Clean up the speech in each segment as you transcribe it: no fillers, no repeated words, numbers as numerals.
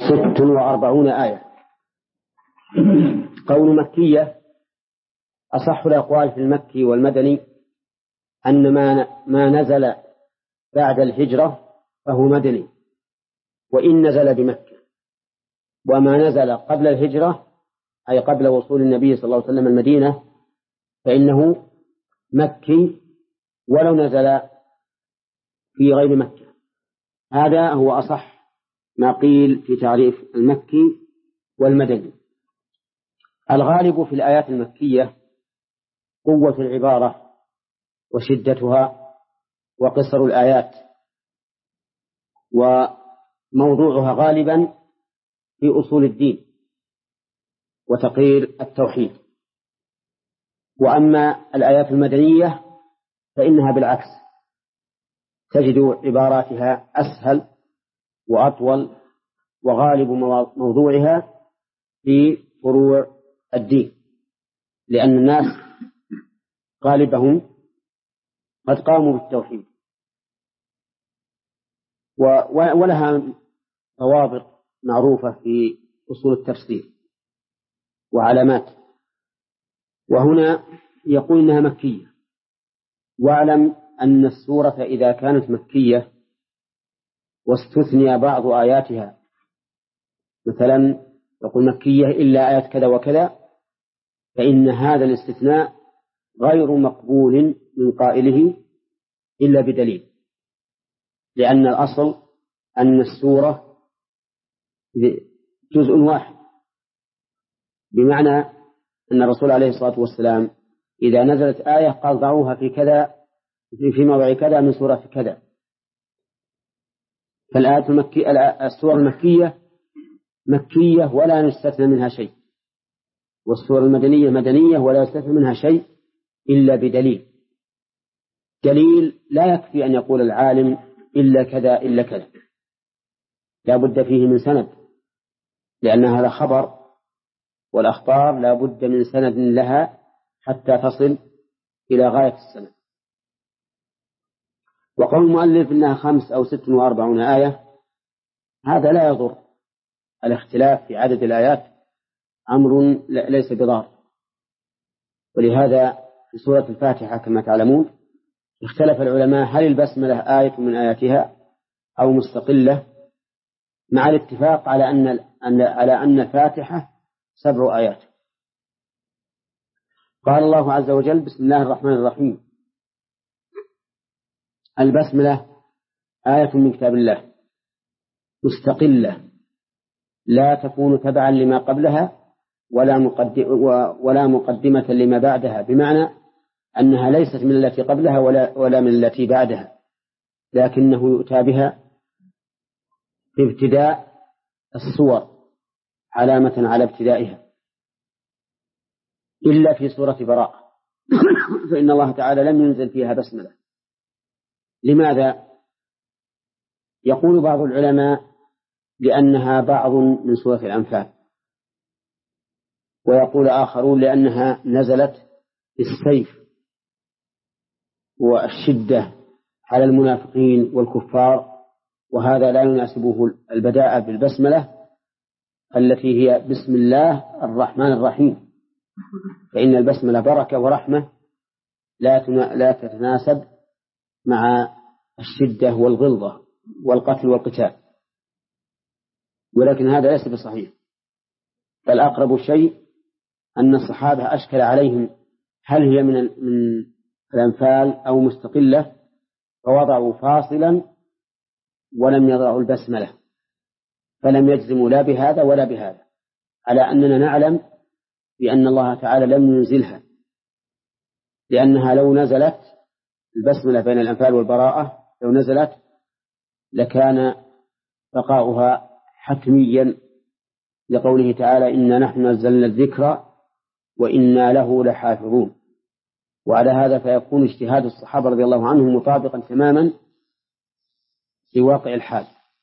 46 آية. قول مكية: أصح الأقوال في المكي والمدني أن ما نزل بعد الهجرة فهو مدني وإن نزل بمكة، وما نزل قبل الهجرة أي قبل وصول النبي صلى الله عليه وسلم المدينة فإنه مكي ولو نزل في غير مكة. هذا هو أصح ما قيل في تعريف المكي والمدني. الغالب في الآيات المكية قوة العبارة وشدتها وقصر الآيات، وموضوعها غالبا في أصول الدين وتقرير التوحيد. وأما الآيات المدنية فإنها بالعكس، تجد عباراتها أسهل وأطول، وغالب موضوعها في فروع الدين، لأن الناس غالبهم قد قاموا بالتوحيد، ولها ضوابط معروفة في أصول التفسير وعلامات. وهنا يقول إنها مكية. واعلم أن السورة إذا كانت مكية واستثني بعض آياتها، مثلا يقول مكية إلا آيات كذا وكذا، فإن هذا الاستثناء غير مقبول من قائله إلا بدليل، لأن الأصل أن السورة جزء واحد، بمعنى أن الرسول عليه الصلاة والسلام إذا نزلت آية قال ضعوها في كذا في موضع كذا من سورة كذا. السورة المكية مكية ولا يستثنى منها شيء، والسورة المدنية مدنية ولا يستثنى منها شيء إلا بدليل. دليل لا يكفي أن يقول العالم إلا كذا إلا كذا، لا بد فيه من سند، لأن هذا خبر، والأخبار لا بد من سند لها حتى تصل إلى غاية السند. وقول المؤلف إنها 5 أو 46 آية هذا لا يضر. الاختلاف في عدد الآيات أمر ليس بضار، ولهذا في سورة الفاتحة كما تعلمون اختلف العلماء هل البسملة آية من آياتها أو مستقلة، مع الاتفاق على أن الفاتحة 7 آيات. قال الله عز وجل: بسم الله الرحمن الرحيم. البسملة آية من كتاب الله مستقلة لا تكون تبعا لما قبلها ولا مقدمة لما بعدها، بمعنى أنها ليست من التي قبلها ولا من التي بعدها، لكنه يؤتى بها في ابتداء السور علامة على ابتدائها، إلا في سورة براءة فإن الله تعالى لم ينزل فيها بسملة. لماذا؟ يقول بعض العلماء لأنها بعض من سورة الأنفال، ويقول آخرون لأنها نزلت السيف والشدة على المنافقين والكفار، وهذا لا يناسبه البداءة بالبسملة التي هي بسم الله الرحمن الرحيم، فإن البسملة بركة ورحمة لا تتناسب مع الشدة والغلظة والقتل والقتال، ولكن هذا ليس بصحيح. فالأقرب شيء أن الصحابة أشكل عليهم هل هي من الأنفال أو مستقلة، فوضعوا فاصلا ولم يضعوا البسملة، فلم يجزموا لا بهذا ولا بهذا، على أننا نعلم بأن الله تعالى لم ينزلها، لأنها لو نزلت البسملة بين الأنفال والبراءة لو نزلت لكان بقاؤها حتميا، لقوله تعالى: إنا نحن نزلنا الذكر وإنا له لحافظون. وعلى هذا فيكون اجتهاد الصحابة رضي الله عنهم مطابقا تماما لواقع الحال.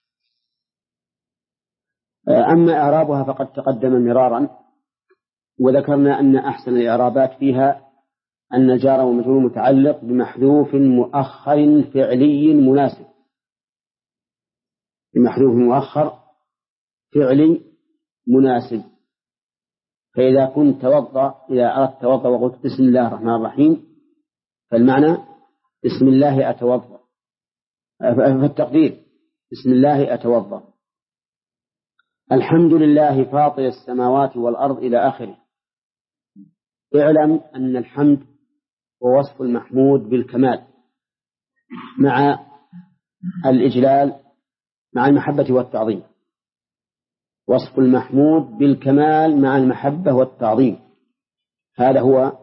أما إعرابها فقد تقدم مرارا، وذكرنا أن أحسن الإعرابات فيها أن الجار والمجرور متعلق بمحذوف مؤخر فعلي مناسب، بمحذوف مؤخر فعلي مناسب. فإذا كنت توضأ، إذا أردت توضأ وقلت بسم الله الرحمن الرحيم، فالمعنى بسم الله أتوضأ، فالتقدير بسم الله أتوضأ. الحمد لله فاطر السماوات والأرض إلى آخره. اعلم أن الحمد هو وصف المحمود بالكمال مع الإجلال، مع المحبة والتعظيم. وصف المحمود بالكمال مع المحبة والتعظيم، هذا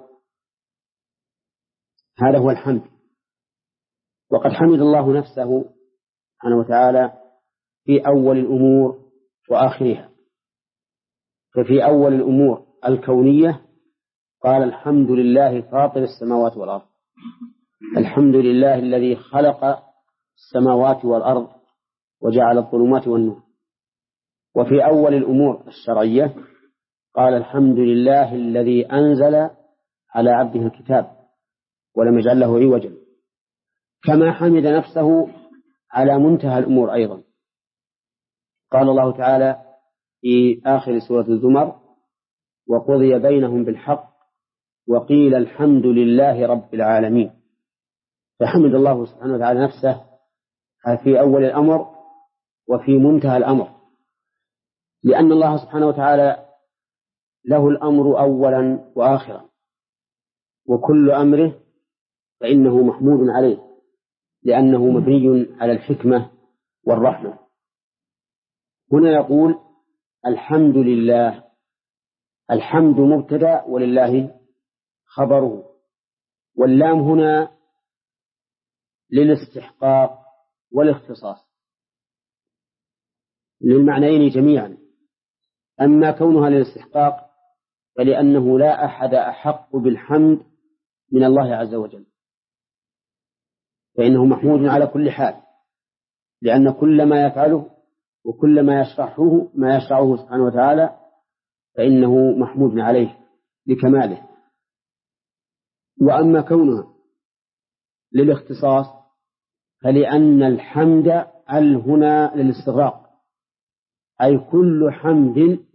هو الحمد. وقد حمد الله نفسه سبحانه وتعالى في أول الأمور وآخرها. ففي أول الأمور الكونية قال الحمد لله فاطر السماوات والأرض، الحمد لله الذي خلق السماوات والأرض وجعل الظلمات والنور. وفي أول الأمور الشرعية قال الحمد لله الذي أنزل على عبده الكتاب ولم يجعل له عوجا. كما حمد نفسه على منتهى الأمور أيضا. قال الله تعالى في آخر سورة الزمر: وقضي بينهم بالحق وقيل الحمد لله رب العالمين. فحمد الله سبحانه وتعالى نفسه في أول الأمر وفي منتهى الأمر، لأن الله سبحانه وتعالى له الأمر أولا وآخرا، وكل أمره فإنه محمود عليه لأنه مبني على الحكمة والرحمة. هنا يقول الحمد لله، الحمد مبتدأ ولله خبره، واللام هنا للاستحقاق والاختصاص للمعنيين جميعا. أما كونها للاستحقاق فلأنه لا أحد أحق بالحمد من الله عز وجل، فإنه محمود على كل حال، لأن كل ما يفعله وكل ما يشرعه سبحانه وتعالى فإنه محمود عليه لكماله. وأما كونها للاختصاص فلأن الحمد هنا للاستغراق، أي كل حمد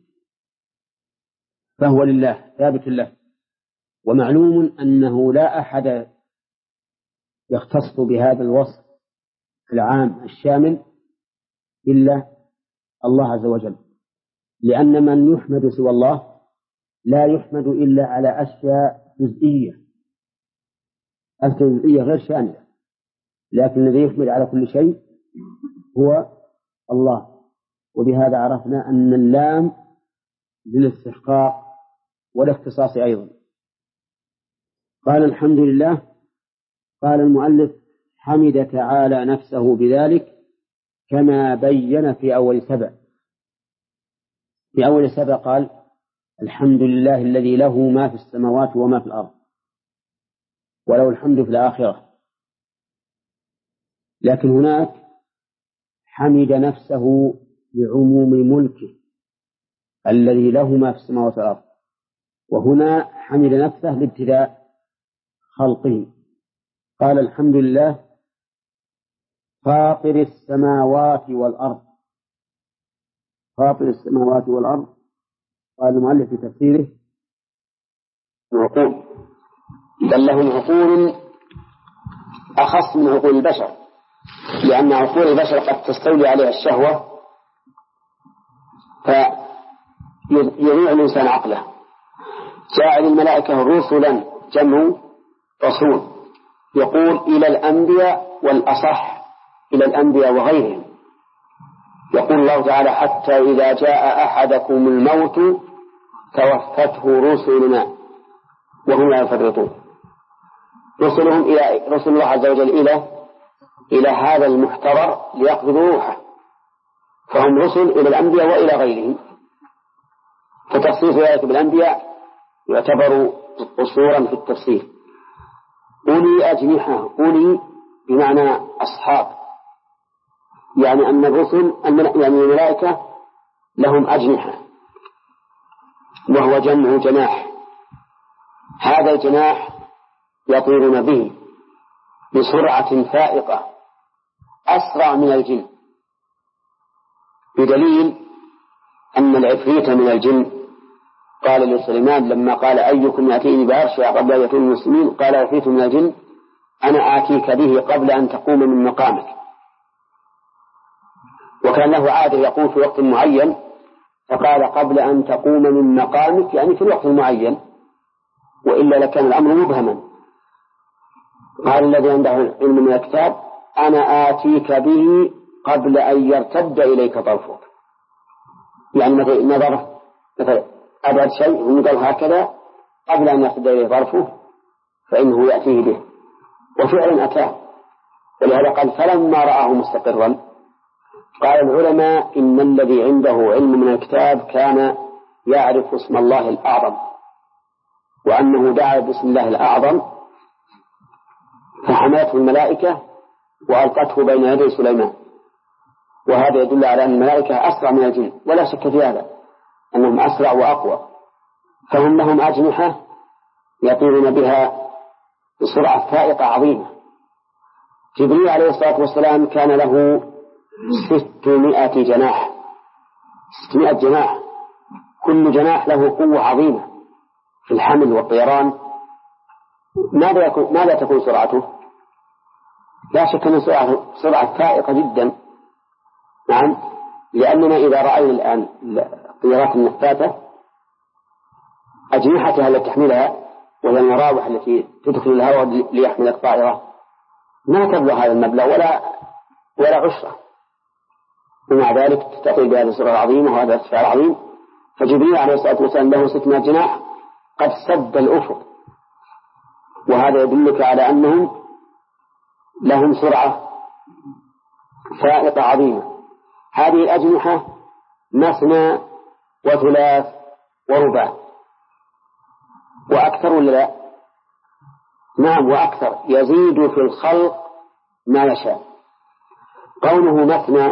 فهو لله ثابت له. ومعلوم أنه لا أحد يختص بهذا الوصف العام الشامل إلا الله عز وجل، لأن من يحمد سوى الله لا يحمد إلا على أشياء جزئية، الجزئية غير شاملة، لكن الذي يحمد على كل شيء هو الله. وبهذا عرفنا أن اللام للاستحقاق والاختصاص أيضا. قال الحمد لله. قال المؤلف حمد تعالى نفسه بذلك كما بين في أول سبع. في أول سبع قال الحمد لله الذي له ما في السماوات وما في الأرض وله الحمد في الآخرة. لكن هناك حمد نفسه بعموم ملكه الذي له ما في السماوات والأرض، وهنا حمد نفسه لابتداء خلقه. قال الحمد لله فاطر السماوات والأرض. فاطر السماوات والأرض قال المؤلف في تفسيره عقول، بل لهم عقول أخص من عقول البشر، لأن عقول البشر قد تستولي عليها الشهوة فيضيع الإنسان عقله. جاء للملائكة رسلا، جمع رسول، يقول إلى الأنبياء، والأصح إلى الأنبياء وغيرهم. يقول الله تعالى حتى إذا جاء أحدكم الموت توفته رسلنا وهم لا يفرطون. رسلهم إلى رسل الله عز وجل إلى هذا المحتضر ليقبضوا روحه، فهم رسل إلى الأنبياء وإلى غيرهم. فتخصيص ذلك بالأنبياء يعتبر قصورا في التفسير. أولي أجنحة، أولي بمعنى أصحاب، يعني أن الرسل يعني الملائكة لهم أجنحة، وهو جمع جناح. هذا الجناح يطيرون به بسرعة فائقة أسرع من الجن، بدليل أن العفريت من الجن قال لسليمان لما قال أيكم يأتيني بعرشها قبل أن يكون المسلمين قال عفريت من الجن أنا آتيك به قبل أن تقوم من مقامك. وكان له عادة يقول في وقت معين فقال قبل أن تقوم من مقامك يعني في الوقت المعين، وإلا لكان الأمر مبهما. قال الذي عنده علم من الكتاب أنا آتيك به قبل أن يرتد إليك طرفك، يعني مثلا أبعد شيء ونقول هكذا قبل أن يرتد إليه طرفه فإنه يأتيه به، وفعلا أتاه. ولهذا قال فلما رآه مستقرا قال العلماء إن الذي عنده علم من الكتاب كان يعرف اسم الله الأعظم، وأنه دعا باسم الله الأعظم فحملته الملائكة وألقته بين يدي سليمان. وهذا يدل على أن الملائكة أسرع من الجن، ولا شك في هذا أنهم أسرع وأقوى، فهم لهم أجنحة يطيرون بها بسرعة فائقة عظيمة. جبريل عليه الصلاة والسلام كان له 600 جناح، 600 جناح، كل جناح له قوة عظيمة في الحمل والطيران. ماذا تكون سرعته؟ لا شك أن سرعة فائقة جدا. نعم، لأننا إذا رأينا الآن الطيارات النفاثة أجنحتها التي تحملها وهي المراوح التي تدخل الهواء ليحمل الطائرة ما تبلغ هذا المبلغ ولا عشرة، ومع ذلك تستطيع بهذه السرعة العظيمة وهذا الارتفاع العظيم. فجبريل عليه الصلاة والسلام له 600 جناح قد سد الأفق، وهذا يدلك على أنهم لهم سرعة فائقة عظيمة. هذه الأجنحة مثنى وثلاث ورباع وأكثر ولا لا؟ نعم وأكثر، يزيد في الخلق ما يشاء. قوله مثنى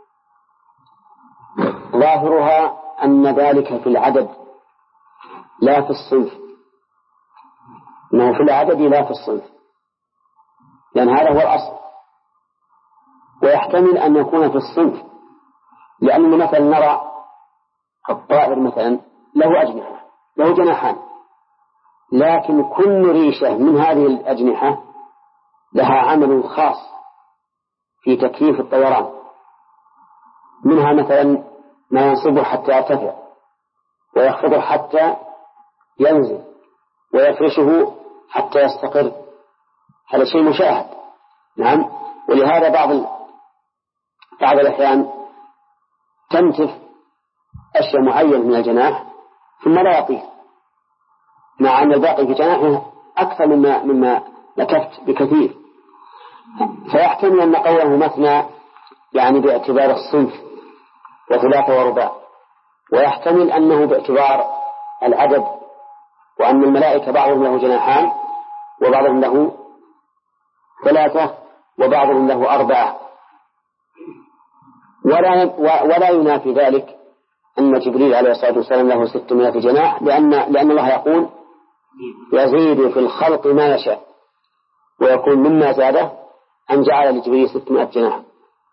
ظاهرها أن ذلك في العدد لا في الصنف، إنه في العدد لا في الصنف، لأن هذا هو الأصل. ويحتمل أن يكون في الصنف، لأننا مثلا نرى الطائر مثلا له أجنحة، له جناحان، لكن كل ريشة من هذه الأجنحة لها عمل خاص في تكييف الطيران. منها مثلا ما ينصبه حتى يرتفع، ويخفضه حتى ينزل، ويفرشه حتى يستقر. هذا شيء مشاهد. نعم، ولهذا بعض الأحيان تنتف أشياء معينة من الجناح ثم لا يطير، مع أن الباقي في جناحه أكثر مما نكفت بكثير. فيحتمل أن قوله مثنى يعني باعتبار الصنف وثلاثة ورباع، ويحتمل أنه باعتبار العدد، وأن الملائكة بعضهم له جناحان وبعضهم له ثلاثة وبعضهم له أربعة. ولا ينافي ذلك أن جبريل عليه الصلاة والسلام له 600 جناح، لأن الله يقول يزيد في الخلق ما يشاء، ويكون مما زاده أن جعل لجبريل 600 جناح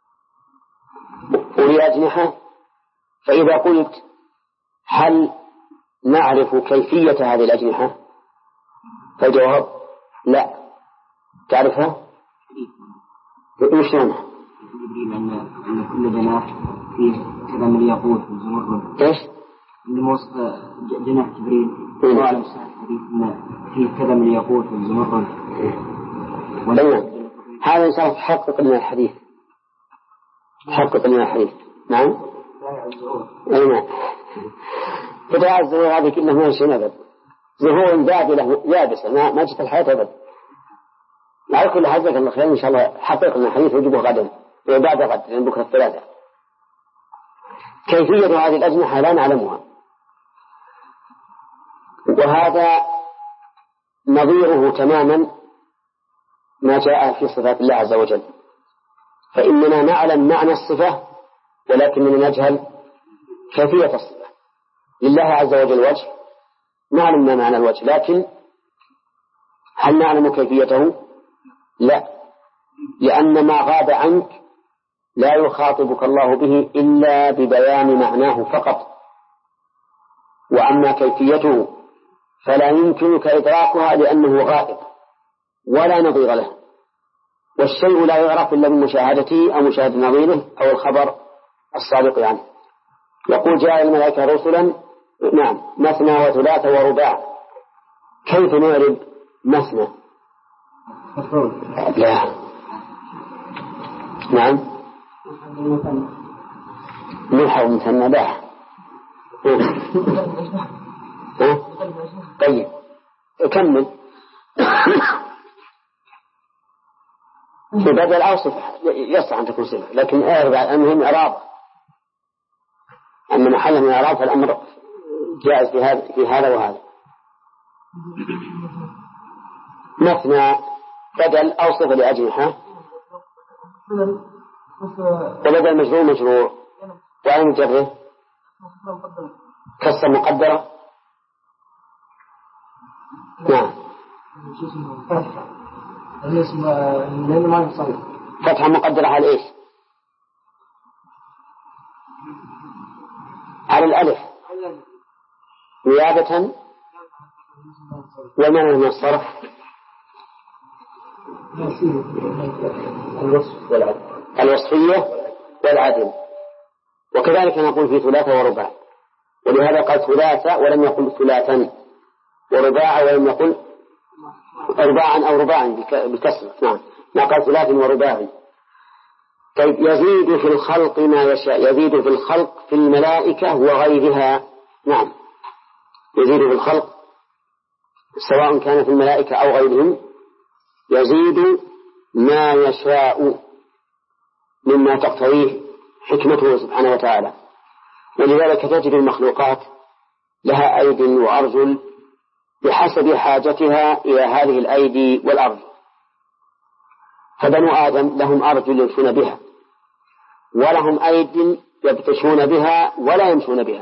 أولي أجنحة. فإذا قلت هل نعرف كيفية هذه الأجنحة؟ فالجواب لا. تعرفها؟ وشلونها؟ أن كل جناح فيه كذا من الياقوت والزمرد. إيش؟ من وصف جناح جبريل وعلى مستوى الحديث أن فيه كذا من الياقوت والزمرد. هذا إن شاء الله تحقق لنا الحديث. نعم. أي نعم. فتاة الزهور هذه كلها ما شيء أبد، زهور بادلة يابسة ما جت الحياة أبد. على كل حال جزاك الله خير، إن شاء الله حقق لنا الحديث وجبه غدا وبعد غد، لأن بكرة الثلاثة. كيفية هذه الأجنحة لا نعلمها، وهذا نظيره تماما ما جاء في صفات الله عز وجل. فإننا نعلم معنى الصفة ولكننا نجهل كيفية الصفة. لله عز وجل وجه، نعلم ما معنى الوجه، لكن هل نعلم كيفيته؟ لا، لأن ما غاب عنك لا يخاطبك الله به إلا ببيان معناه فقط، وأما كيفيته فلا يمكنك إدراكها لأنه غائب ولا نظير له، والشيء لا يعرف إلا بمشاهدته أو مشاهدة نظيره أو الخبر الصادق عنه. يقول جاء الملائكة رسلا نعم مثنى وثلاث ورباع، كيف نعرب مثنى؟ لا نعم نحو مثنى لا. طيب كمل. في بدل أوصف يصح أن تكون صفة، لكن أعرب المهم إعراب، أما محل من إعراب فالأمر جائز في هذا وهذا. مثنى بدل أوصف لأجنحة، وبدل مجرور مجرور، وعين جره كسر مقدرة. نعم فتحة مقدرة على إيش؟ على الألف نيابة، ومن من الصرف الوصفية والعدل. وكذلك نقول في ثلاثة ورباع، ولهذا قال ثلاثة ولم يقل ثلاثا، ورباع ولم يقل رباعا أو رباعا بكسر. نعم ما قال ثلاث ورباع. طيب يزيد في الخلق ما يشاء، يزيد في الخلق في الملائكة وغيرها. نعم يزيد في الخلق سواء كان في الملائكة أو غيرهم، يزيد ما يشاء مما تقتضيه حكمته سبحانه وتعالى. ولذلك تجد المخلوقات لها أيد وأرجل بحسب حاجتها إلى هذه الأيدي والأرجل، فبنو آدم لهم أرجل يمشون بها، ولهم أيد يبتشون بها ولا يمشون بها،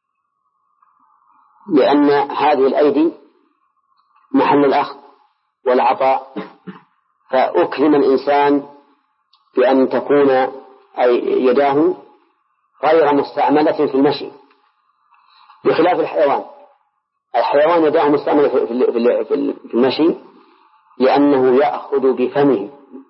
لأن هذه الأيدي محل الأخذ والعطاء، فأكرم الإنسان بأن تكون أي يداه غير مستعملة في المشي، بخلاف الحيوان. الحيوان يداه مستعملة في المشي لأنه يأخذ بفمه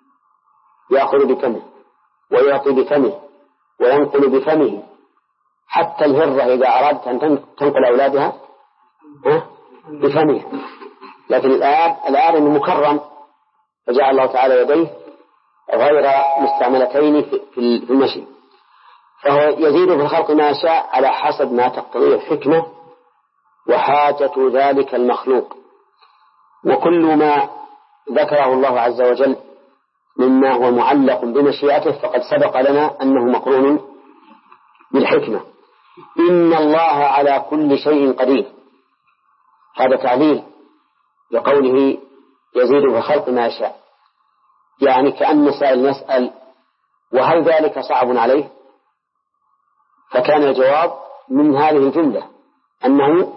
ويعطي بفمه وينقل بفمه. حتى الهرة إذا أردت أن تنقل أولادها بفمها، لكن الآدم مكرم فجعل الله تعالى يديه غير مستعملتين في المشي. فهو يزيد في الخلق ما يشاء على حسب ما تقتضيه الحكمة وحاجة ذلك المخلوق. وكل ما ذكره الله عز وجل مما هو معلق بمشيئته فقد سبق لنا أنه مقرون بالحكمة. إن الله على كل شيء قدير، هذا تعليل لقوله يزيد في الخلق ما يشاء، يعني كأن سائل يسأل وهل ذلك صعب عليه؟ فكان الجواب من هذه الجملة أنه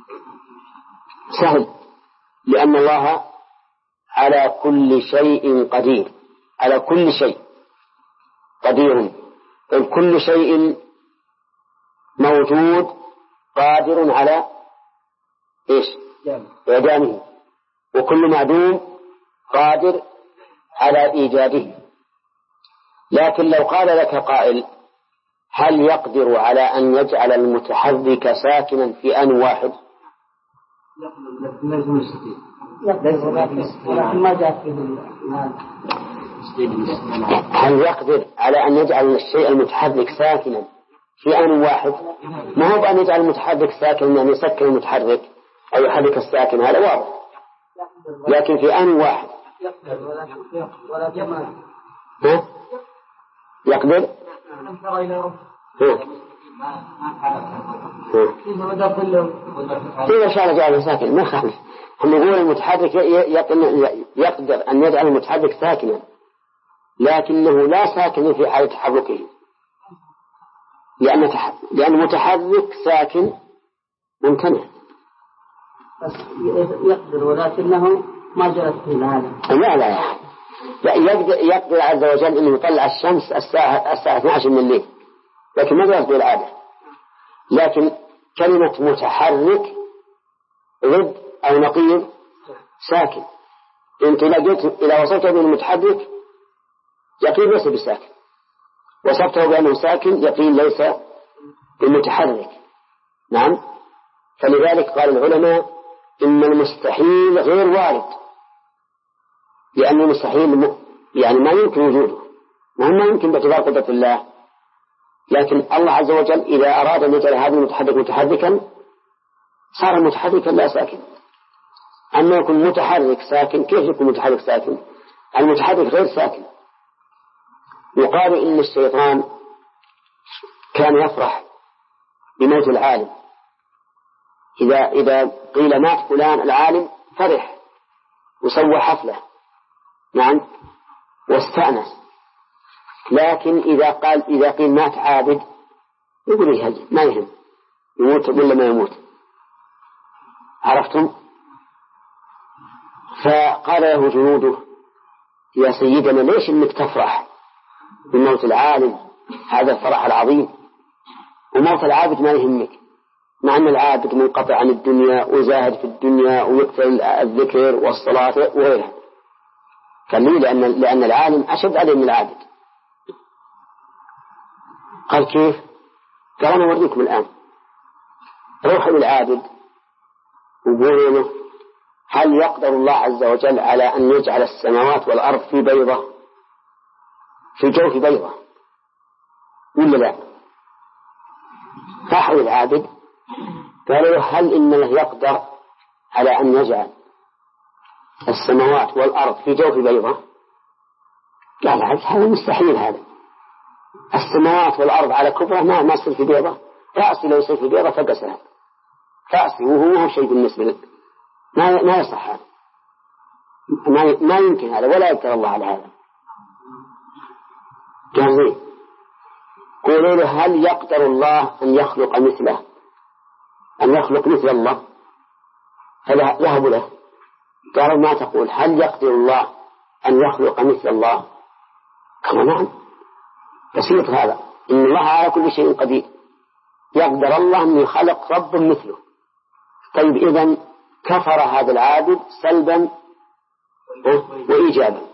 سهل، لأن الله على كل شيء قدير، على كل شيء قدير، كل شيء موجود قادر على إيش؟ إعدامه، وكل معدوم قادر على إيجاده. لكن لو قال لك قائل هل يقدر على أن يجعل المتحرك ساكنا في آن واحد؟ هل يقدر على أن يجعل الشيء المتحرك ساكنا في آن واحد؟ ما هو بأن يجعل المتحرك ساكنا أن يسكن المتحرك أو يحرك الساكن، هذا واضح، لكن في آن واحد يقدر. إذا شاء جعله ساكن ما خالف. هم يقول المتحرك يقدر أن يجعل المتحرك ساكنا، لكنه لا ساكن في حال تحركه، لأن المتحرك ساكن ممتنع. بس يقدر ولكنه ما جرت في العالم. لا يقدر عز وجل أن يطلع الشمس الساعة 12 من الليل، لكن ما جرت بالعادة. لكن كلمة متحرك ضد أو نقيض ساكن. أنت إذا وصفت بأنه متحرك يقين ليس بساكن، وصفته بأنه ساكن يقين ليس بمتحرك. نعم. فلذلك قال العلماء إن المستحيل غير وارد، لأن المستحيل يعني ما يمكن وجوده، ما يمكن باعتبار قدرة الله، لكن الله عز وجل إذا أراد أن يجعل هذا المتحرك متحركا صار متحركا لا ساكن. أما يكون متحرك ساكن كيف يكون متحرك ساكن؟ المتحرك غير ساكن. يقال إن الشيطان كان يفرح بموت العالم، إذا قيل مات فلان العالم فرح وسوى حفلة. نعم. واستأنس. لكن إذا قيل مات عابد يقول يهجم ما يهم، يموت ولا ما يموت. عرفتم؟ فقال له جنوده يا سيدنا ليش إنك تفرح بموت العالم؟ هذا الفرح العظيم، وموت العابد ما يهمك، مع أن العابد منقطع عن الدنيا وزاهد في الدنيا ويكثر الذكر والصلاة وغيرها. قال لي لأن العالم أشد عليه من العابد. قال كيف؟ قال أنا أوريكم الآن. روحوا للعابد وقولوا له هل يقدر الله عز وجل على أن يجعل السماوات والأرض في بيضة، في جوف بيضة، ولا لا؟ راحوا للعابد قالوا له هل إن الله يقدر على أن يجعل السماوات والأرض في جوف بيضة؟ قال هذا مستحيل. هذا السماوات والأرض على كبرى ما يصير في بيضة. رأسي لو يصير في بيضة فقسها رأسي وهو شيء بالنسبة لك. ما يصح هذا، ما يمكن هذا، ولا يقدر الله على هذا. قال لي قولوا له هل يقدر الله أن يخلق مثله، أن يخلق مثل الله؟ فذهبوا له قالوا ما تقول؟ هل يقدر الله أن يخلق مثل الله؟ قالوا نعم بسيط هذا، إن الله على كل شيء قدير، يقدر الله أن يخلق رب مثله. طيب إذن كفر هذا العابد سلبا وإيجابا.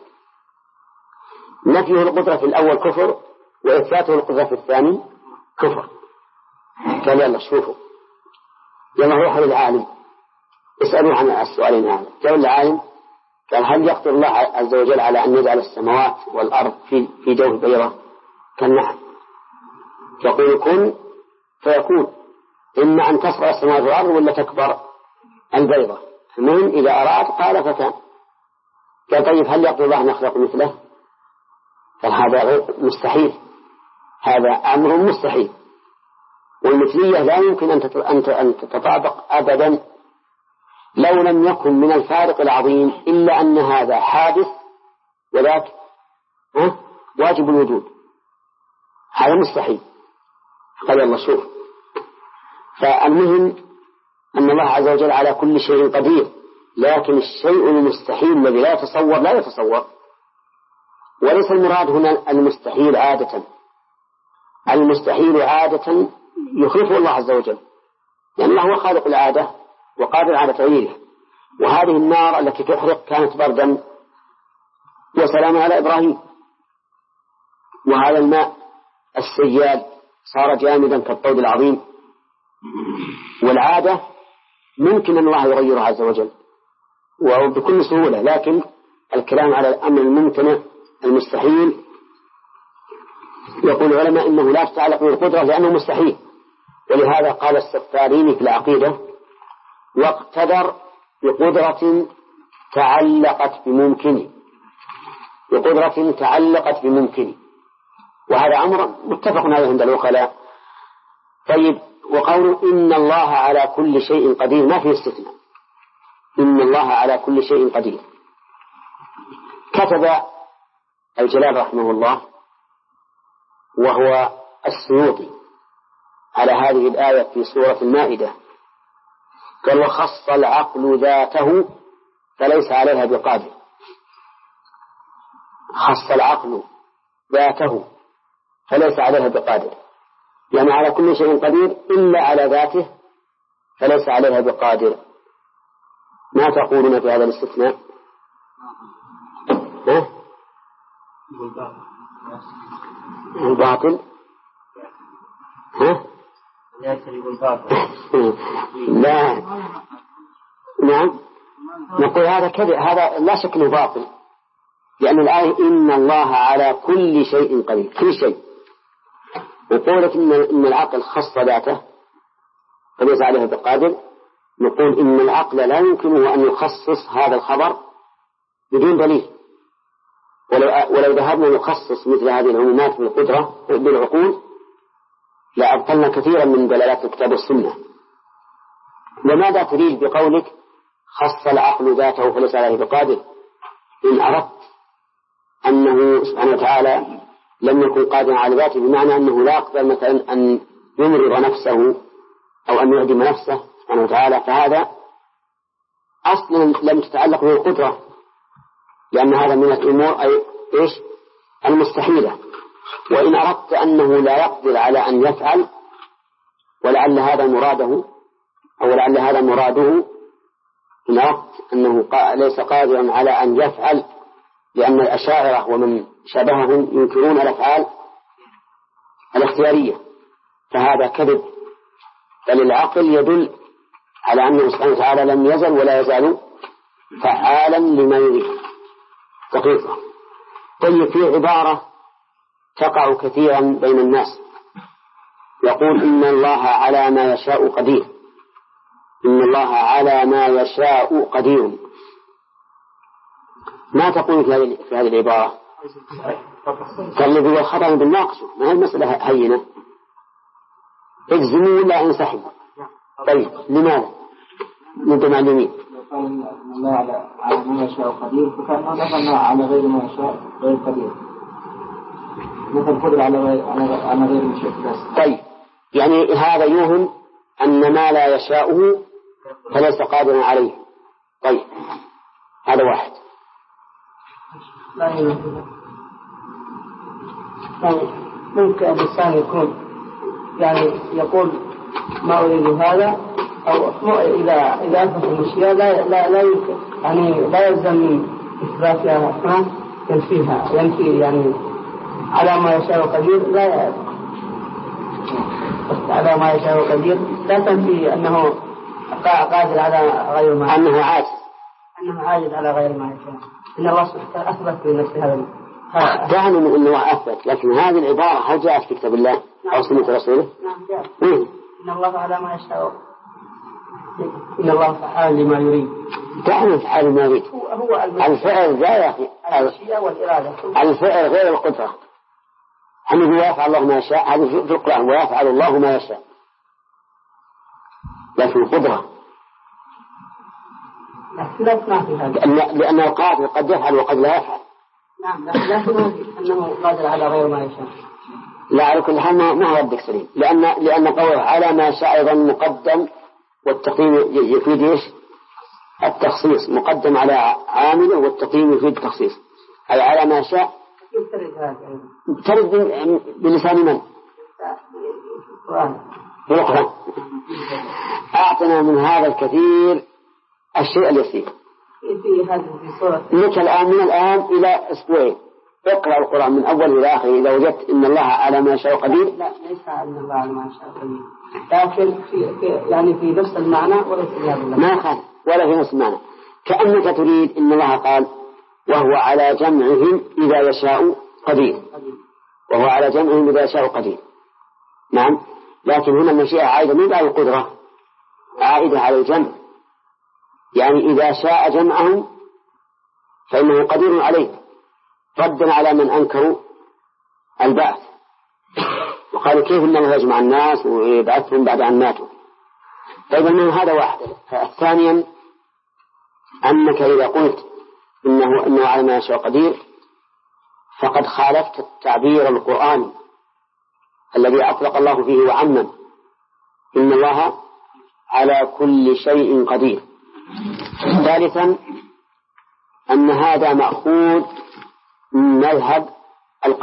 نفيه القدرة في الأول كفر، وإثباته القدرة في الثاني كفر. قال يلا شوفوا، يلا روحوا للعالم اسألوا عن السؤالين هذا. جاءوا العالم قال هل يقدر الله عز وجل على أن يجعل السماوات والأرض في جوف بيضة؟ قال نعم. يقول كن فيكون، إما أن تصغر السماوات والأرض ولا تكبر البيضة، المهم إذا أراد قال فكان. قال طيب هل يقدر الله أن يخلق مثله؟ قال هذا مستحيل، هذا أمر مستحيل، والمثلية لا يمكن أن تتطابق أبدا لو لم يكن من الفارق العظيم إلا أن هذا حادث وذاك واجب الوجود. هذا مستحيل. قال الله شوف، فالمهم أن الله عز وجل على كل شيء قدير، لكن الشيء المستحيل الذي لا يتصور لا يتصور. وليس المراد هنا المستحيل عادة، المستحيل عادة يخلفه الله عز وجل، لأن الله هو خالق العادة وقادر على تغييره. وهذه النار التي تحرق كانت بردا وسلام على إبراهيم، وهذا الماء السيال صار جامدا كالطود العظيم. والعادة ممكن أن الله يغيرها عز وجل وبكل سهولة، لكن الكلام على الأمر الممتنع المستحيل يقول العلماء إنه لا تتعلق بالقدرة لأنه مستحيل. ولهذا قال السفاريني في العقيدة واقتدر بقدرة تعلقت بممكن، بقدرة تعلقت بممكن، وهذا أمر متفق عليه عند العقلاء. طيب وقول إن الله على كل شيء قدير ما فيه استثناء، إن الله على كل شيء قدير. كتب الجلال رحمه الله وهو السيوطي على هذه الآية في سورة المائدة، قال وخص العقل ذاته فليس عليها بقادر. خص العقل ذاته فليس عليها بقادر، يعني على كل شيء قدير إلا على ذاته فليس عليها بقادر، ما تقولون في هذا الاستثناء؟ الباطل لا، نعم، نقول هذا كذب، هذا لا شك انه باطل، لأن الآية إن الله على كل شيء قدير، كل شيء. وقولك إن العقل خص ذاته فليس عليه بقادر، نقول إن العقل لا يمكنه أن يخصص هذا الخبر بدون دليل، ولو ذهبنا نخصص مثل هذه العمومات بالقدرة بالعقول لأبطلنا كثيرا من دلالات الكتاب والسنة. لماذا تريد بقولك خص العقل ذاته فليس عليه بقادر؟ إن أردت أنه سبحانه وتعالى لم يكن قادرا على ذاته، بمعنى أنه لا يقدر مثلا أن يمرض نفسه أو أن يعدم نفسه سبحانه وتعالى، فهذا أصلا لم تتعلق به القدرة، لأن هذا من الأمور أي المستحيلة. وإن أردت أنه لا يقدر على أن يفعل، ولعل هذا مراده أو لعل هذا مراده، إن أردت أنه ليس قادرا على أن يفعل، لأن الأشاعرة ومن شبههم ينكرون الأفعال الاختيارية، فهذا كذب، بل العقل يدل على أنه سبحانه وتعالى لم يزل ولا يزال فعالا لما يريد دقيقة. طيب، في عبارة تقع كثيرا بين الناس، يقول إن الله على ما يشاء قدير، إن الله على ما يشاء قدير. ما تقول في هذه العبارة؟ تغلب والخطأ بالناقش، ما هي المسألة هينة، اجزموا ولا انسحبوا. طيب، لماذا؟ انتم معلومين. قال إن الله على ما يشاء قدير، فكان نظرنا على غير ما يشاء غير قدير، مثل قدر على غير ما يشاء. طيب، يعني هذا يوهم أن ما لا يشاءه فليس قادرا عليه. طيب، هذا واحد. ممكن الإنسان يكون يعني يقول ما أريد هذا، أو إذا أثبت الأشياء لا يمكن، يعني لا يلزم من إثباتها ما ينفيها، ينفي يعني على ما يشاء قدير، لا على ما يشاء قدير لا تنفي أنه قادر على غير ما، أنه عاجز على غير ما يشاء. إن الله سبحانه أثبت لنفسه هذا. دعني من أنه أثبت، لكن هذه العبارة هل جاءت في كتاب الله أو سنة رسوله؟ نعم جاء. إن الله على ما يشاء، إن الله فعال لما يريد. دعني فعال لما يريد. هو الفعل لا يأتي، المشيئة والإرادة. الفعل غير القدرة. أنه يفعل الله ما يشاء، هذا في القرآن، ويفعل الله ما يشاء، لكن القدرة لأن القادر قد يفعل وقد لا يفعل. نعم، لكن أنه قادر على غير ما يشاء. لا، على كل حال ما هو ردك سليم، لأن قوله على ما يشاء أيضا مقدم، والتقييم يفيد إيش؟ التخصيص، مقدم على عامله، والتقييم يفيد التخصيص، أي على ما يشاء. ترد بلسان من؟ بالقرآن. أعطنا من هذا الكثير الشيء اليسير. لك الآن من الآن إلى أسبوعين اقرأ القرآن من أول إلى آخر، إذا وجدت إن الله على ما يشاء قدير. لا، ليس أن الله على ما يشاء قدير، لكن يعني في نفس المعنى وليس في هذا المعنى. ما خالف ولا في نفس المعنى، كأنك تريد إن الله قال وهو على جمعهم إذا يشاء قدير، وهو على جمعهم إذا يشاء قدير. نعم، لكن هنا المشيئة عائدة من بعد القدرة، عائدة على الجمع، يعني إذا شاء جمعهم فإنه قدير عليه، ردا على من أنكروا البعث وقالوا كيف إنه يجمع الناس ويبعثهم بعد أن ماتوا. طيب، من هذا واحد. ثانيا، أنك إذا قلت إنه على ما يشاء قدير فقد خالفت التعبير القرآني الذي أطلق الله فيه وعمم، إن الله على كل شيء قدير. ثالثا، أن هذا مأخوذ من مذهب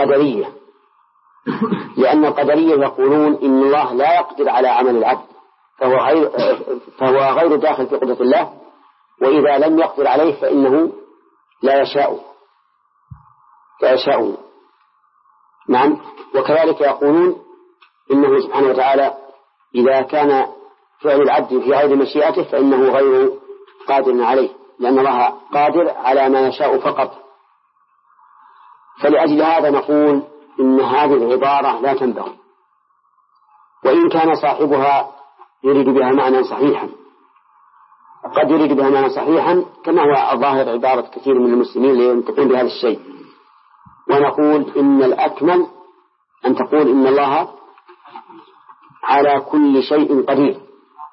القدرية، لأن القدرية يقولون إن الله لا يقدر على عمل العبد فهو غير داخل في قدرة الله، وإذا لم يقدر عليه فإنه لا يشاء. نعم. وكذلك يقولون إنه سبحانه وتعالى إذا كان فعل العبد في غير مشيئته فإنه غير قادر عليه، لأن الله قادر على ما يشاء فقط. فلأجل هذا نقول إن هذه العبارة لا تنبغي، وإن كان صاحبها يريد بها معنى صحيحا، قد يريد بها معنى صحيحا كما هو ظاهر عبارة كثير من المسلمين لينطقون بهذا الشيء. ونقول إن الأكمل أن تقول إن الله على كل شيء قدير.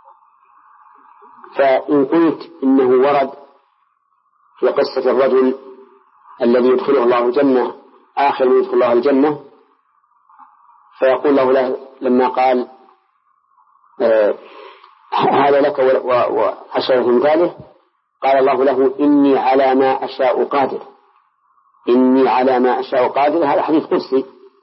فإن قلت إنه ورد في قصة الرجل الذي يدخله الله الجنة آخر من يدخل الله الجنة، فيقول له لما قال هذا لك وعشرة من ذلك، قال الله له إني على ما أشاء قادر. إني على ما أشاء قادر، هذا حديث قدسي.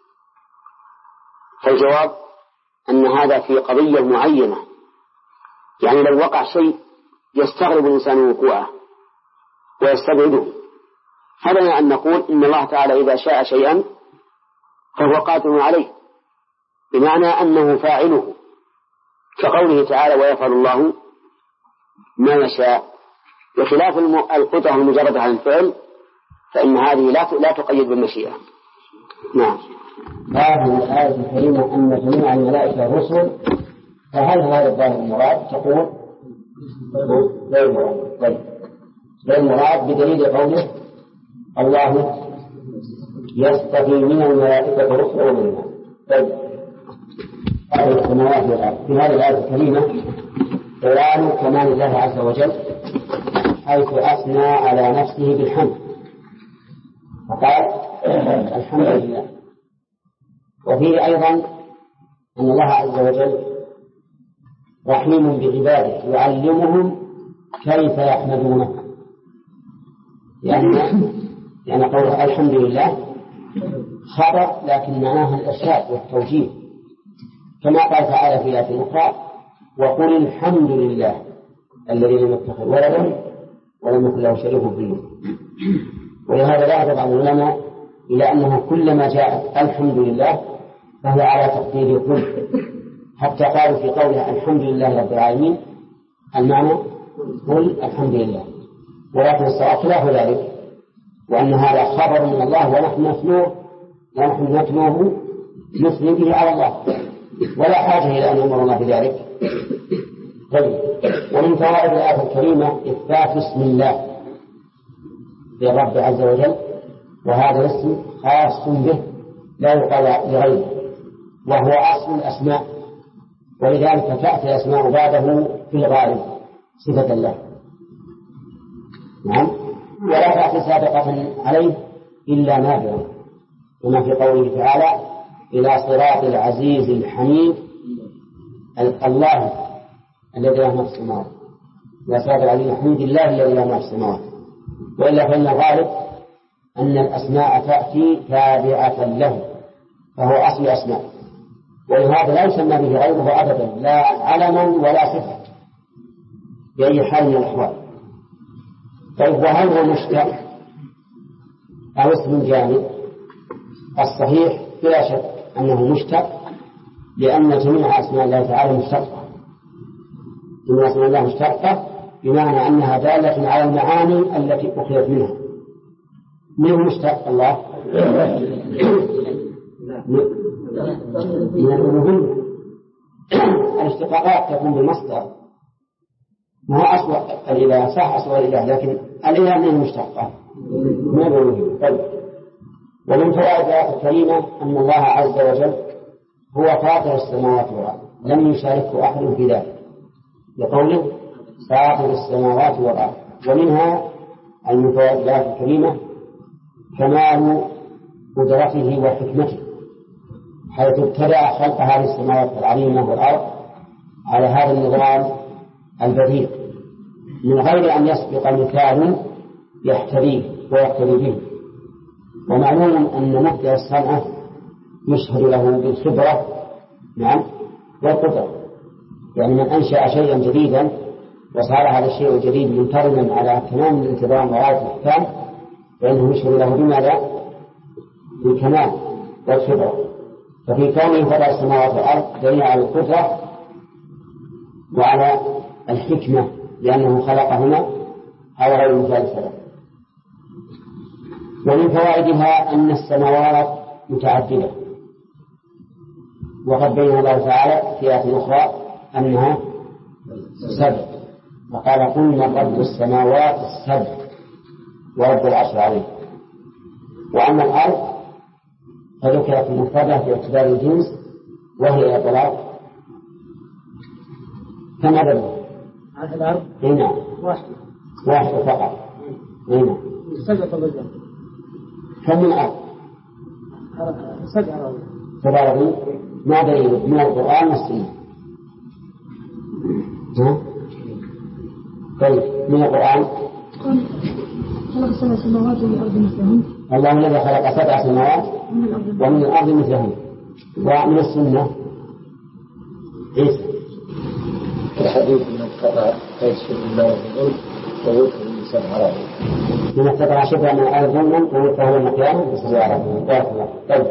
فالجواب أن هذا في قضية معينة، يعني لو وقع شيء يستغرب الإنسان وقوعه ويستبعده، فلنا أن نقول إن الله تعالى إذا شاء شيئا فهو قادر عليه، بمعنى أنه فاعله، كقوله تعالى ويفعل الله ما يشاء. بخلاف القدرة المجردة عن الفعل فإن هذه لا تقيد بالمشيئة. نعم. هذه الآية الكريمة أن جميع الملائكة الرسل، فهل هذا الظاهر المراد؟ تقول غير المراد بدليل قوله الله يستقي من الملائكة رسل ومن هذه السماوات والأرض. في هذه الآية الكريمة بيان كمال الله عز وجل، حيث أثنى على نفسه بالحمد فقال الحمد لله. وفيه أيضا أن الله عز وجل رحيم بعباده يعلمهم كيف يحمدونه، يعني قوله الحمد لله خبر لكن معناه الإرشاد والتوجيه، كما قال تعالى في آية أخرى وقل الحمد لله الذي لم يتخذ ولدا ولم يكن له شريك في الملك. ولهذا ذهب بعض العلماء إلى أنه كلما جاءت الحمد لله فهي على تقدير كل، حتى قالوا في قولها الحمد لله رب العالمين المعنى قل الحمد لله، ولكن الصواب خلاف ذلك، وأن هذا خبر من الله ونحن نتلوه نثني به على الله، ولا حاجة إلى أن يأمرنا بذلك. طيب. ومن فوائد الآية الكريمة إثبات اسم الله للرب عز وجل، وهذا الاسم خاص به لا يقال لغيره، وهو أصل الأسماء، ولذلك تأتي الأسماء بعده في الغالب صفة الله. نعم. ولا تأتي سابقة عليه إلا نادرا، كما في قوله تعالى إلى صراط العزيز الحميد الله الذي له ما في السماوات، إلى صراط العزيز الحميد الله الذي له ما في السماوات. وإلا فإن الغالب أن الأسماء تأتي تابعة له، فهو أصل الأسماء، ولهذا لا يسمى به غيره أبدا، لا علما ولا صفة بأي حال من الأحوال. طيب، وهل هو مشتق أو اسم جامد؟ الصحيح بلا شك أنه مشتق، لأن جميع أسماء الله تعالى مشتقة. جميع أسماء الله مشتقة بمعنى أنها دالة على المعاني التي أخذت منها. من مشتق الله؟ من الألوهية. الاشتقاقات تكون بالمصدر، ما هو أصل الإله، صح أصل الإله، لكن الإله من المشتقة من الألوهية. طيب. ومن فوائد الآية الكريمة أن الله عز وجل هو فاطر السماوات والأرض لم يشاركه أحد في ذلك، لقوله فاطر السماوات والأرض. ومنها من فوائد الآية الكريمة كمال قدرته وحكمته، حيث ابتدأ خلق هذه السماوات العظيمة والأرض على هذا النظام البديع من غير أن يسبق مثال يحتريه ويقتدي به. ومعلوم أن مبدأ الصنعة يشهد له بالخبرة نعم والقدرة، يعني من أنشأ شيئا جديدا وصار هذا الشيء الجديد منتظما على تمام الانتظام وغاية الإحكام فإنه يشهر له بماذا؟ بالكمال والخبرة. ففي كونه فضل السماوات والأرض دليل على القدرة وعلى الحكمة لأنه خلقهما على غير مثال سبب. ومن فوائدها أن السماوات متعددة، وقد بين الله تعالى في آيات أخرى أنها سبع، وقال قل من رب السماوات السبع ورب العرش العظيم. وأما الأرض فذكرت المفردة باعتبار الجنس وهي إطلاق كم عددها؟ على الأرض هنا واحد فقط. هنا سبعة رجال. كم من أرض؟ سبع رجال. ما دليل من القرآن والسنة؟ طيب من القرآن خلق 7 سماوات ومن الأرض مثلهن. الله الذي خلق 7 سماوات ومن الأرض مثلهن. ومن السنة عيسى الحديث من القطع فيشهد الله بالظلم ووجه الإنسان عربي. من استطاع شبه من الأرض ظلما فهو المكان بسبب عربي. بارك الله. طيب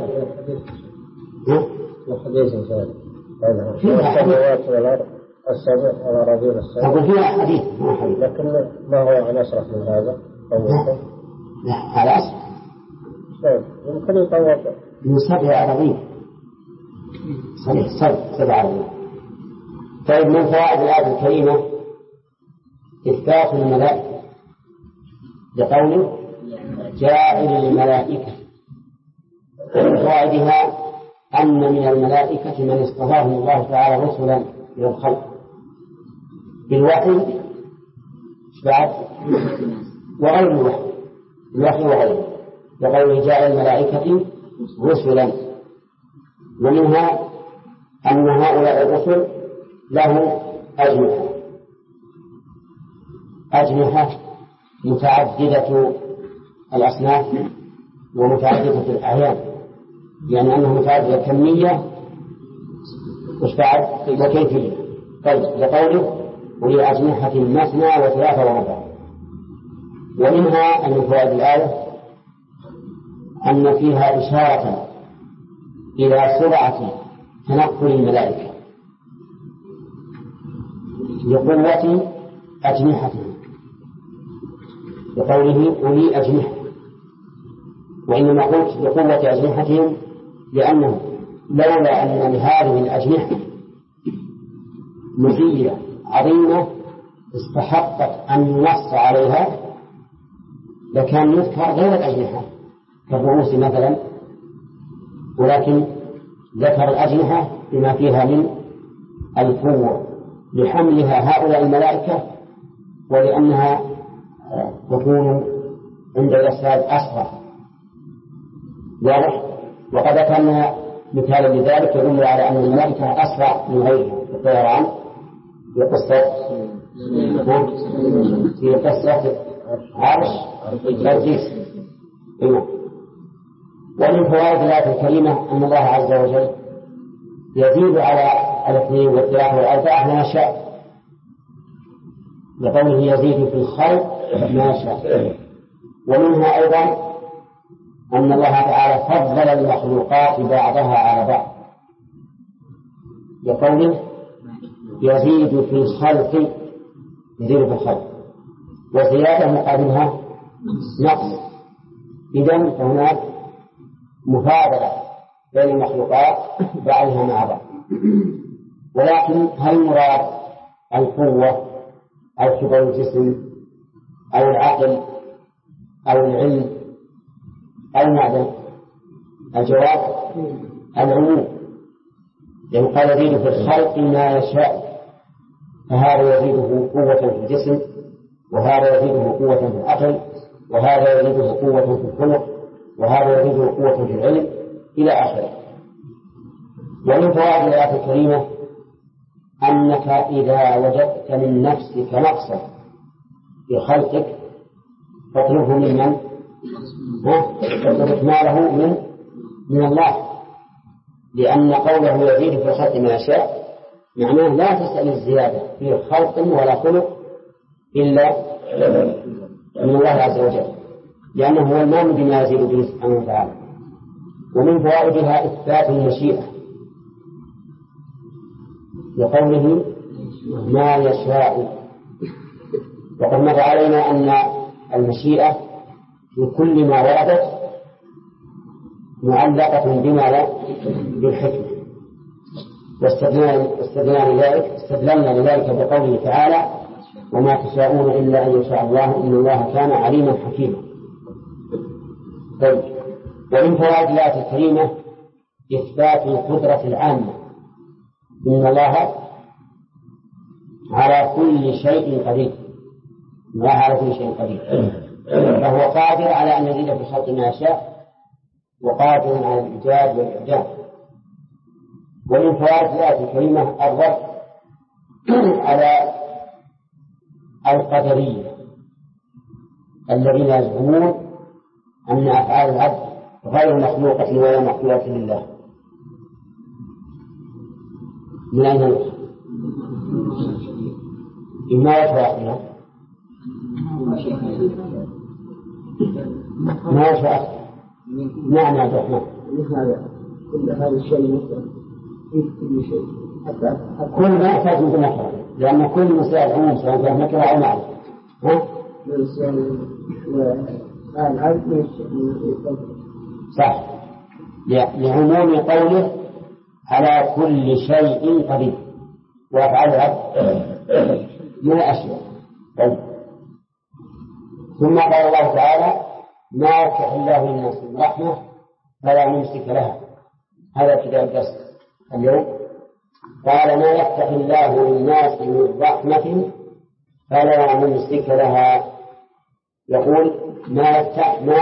وحديث ثاني السماوات والأرض السبع والأراضين السبع. أقول فيها حديث لكن ما هو عن أشرف من هذا؟ لا على أصل يمكن يطور من 7 أراضين. صحيح 7 أراضين. طيب من فوائد الآية الكريمة إثبات الملائكة بقوله جاعل الملائكة. من فوائدها أن من الملائكة من اصطفاهم الله تعالى رسلا للخلق بالوحي بعد وغير الوحي وغيره، بقوله جاعل الملائكة رسلا. ومنها أن هؤلاء الرسل له أجنحة متعددة الأصناف ومتعددة الأعيان، يعني أنه متعددة كمية وكيفية. طيب لقوله ولي أجنحة مثنى وثلاثة ورباع. ومنها أن من فوائد الآية أن فيها إشارة إلى سرعة تنقل الملائكة لقوة أجنحتهم بقوله أولي أجنحة، وإنما قلت لقوة أجنحتهم لأنه لولا أن لهذه الأجنحة مزية عظيمة استحقت أن ينص عليها لكان يذكر غير الأجنحة كالرؤوس مثلا، ولكن ذكر الأجنحة بما فيها من القوة لحملها هؤلاء الملائكة ولأنها تكون عند الأسباب أسرع. واضح؟ وقد ذكرنا مثالا لذلك يدل على أن الملائكة أسرع من غيرها في الطيران في قصة عرش بلقيس. ومن فوائد الآية الكريمة أن الله عز وجل يزيد على 2 و3 و4 ما شاء، لقوله يزيد في الخلق ما شاء. ومنها أيضا أن الله تعالى فضل المخلوقات بعضها على بعض، لقوله يزيد في الخلق وزيادة مقابلها نقص. إذن فهناك مفاضلة بين المخلوقات بعضها مع بعض. ولكن هل مراد القوة أو كبر الجسم أو العقل أو العلم أو المعدن؟ الجواب العموم، لأن قال يزيد في الخلق ما يشاء، فهذا يزيده قوة في الجسم وهذا يزيده قوة في العقل وهذا يزيده قوة في الخلق وهذا يزيده قوة في العلم إلى آخره. ومن فوائد الآية الكريمة أنك إذا وجدت من نفسك نقصا في خلقك فاطلبه ممن؟ فاطلب إكماله من الله، لأن قوله يزيد في الخلق ما يشاء معناه لا تسأل الزيادة في خلق ولا خلق إلا من الله عز وجل، لأنه هو المام بما يزيد به سبحانه وتعالى. ومن فوائدها إثبات المشيئة لقوله ما يشاء. وقد مر علينا أن المشيئة في كل ما وردت معلقة بما لا بالحكمة، استدللنا لذلك بقوله تعالى وما تشاءون إلا أن يشاء الله إن الله كان عليما حكيما. طيب، ومن فوائد الآية الكريمة إثبات القدرة العامة، إن الله على كل شيء قدير، ما على كل شيء قدير، فهو قادر على أن يزيد في الخلق ما يشاء وقادر على الإيجاد والإعجاب. ومن فوائد الآية الكريمة الرد على القدرية الذين يزعمون أن أفعال العبد غير مخلوقة ولا مخلوقة لله. من أين نؤخذ؟ إما يتواصلها ما يشاء. نعم يا الرحمن، كل هذا الشيء مثلا في كل شيء كل ما يحتاج من نكرة، لأن كل مسائل عموم سواء كان نكرة أو معرفة. صح، لعموم قوله على كل شيء قدير وأفعال العبد من الأشياء. طيب. ثم قال الله تعالى ما يفتح الله للناس من رحمة فلا ممسك لها. هذا كتاب الدرس اليوم. قال ما يفتح الله للناس من رحمة فلا ممسك لها. يقول ما يفتح ما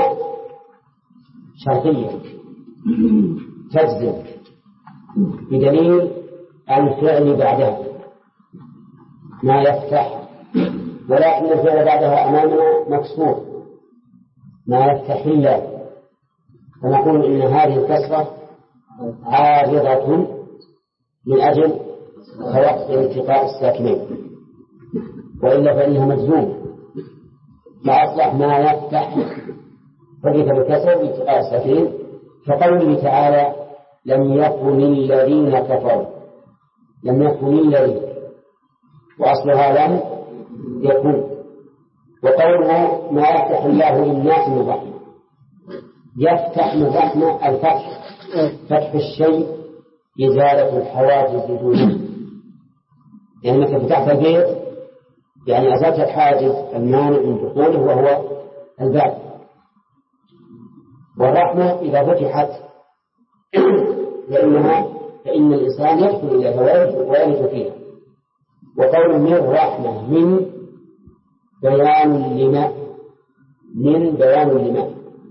شرطية تجزم بدليل الفعل بعدها ما يفتح، ولكن الفعل بعدها أمامنا مكسور ما يفتح الله، فنقول إن هذه الكسرة عارضة من أجل وقت التقاء الساكنين، وإلا فإنها مجزوم. فأصبح ما يفتح فذلك بالكسر بالتقاء الساكنين، كقوله تعالى لم يكن الذين كفروا. لم يكن الذين، وأصلها لم يكن. وقوله ما يفتح الله للناس من رحمة، يفتح من رحمة الفتح، فتح الشيء إزالة الحواجز دونه. يعني مثل فتحت البيت يعني أزالت الحاجز المانع من دخوله وهو الباب. والرحمة إذا فتحت فإن الإنسان يدخل إليها ويلج فيها. وقول من رحمة من بيان لما، من بيان لما،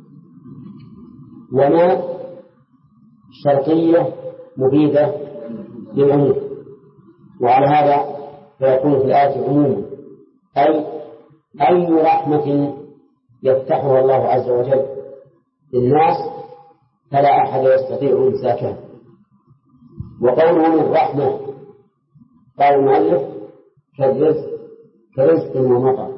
وما شرطية مفيدة للعموم. وعلى هذا فيكون في الآية عموما، أي رحمة يفتحها الله عز وجل للناس فلا أحد يستطيع إمساكها. وقوله من رحمة قال المؤلف كرزق ومطر،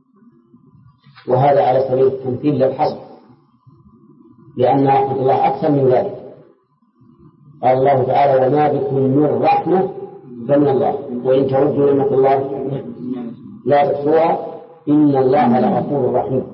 وهذا على سبيل التمثيل للحصر، لأن رحمة الله أكثر من ذلك. قال الله تعالى وما بكم من رحمة فمن الله وإن تعدوا نعمة الله لا تحصوها إن الله لغفور رحيم.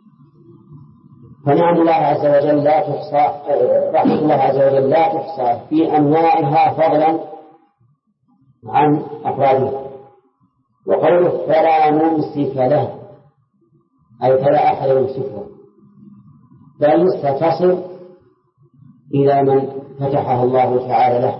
فنعم الله عز وجل لا تحصى، رحمة الله عز وجل لا تحصى في أنواعها فضلا عن أفرادها. وقوله فلا ممسك له أي فلا أحد يمسكها، بل ستصل إلى من فتحها الله تعالى له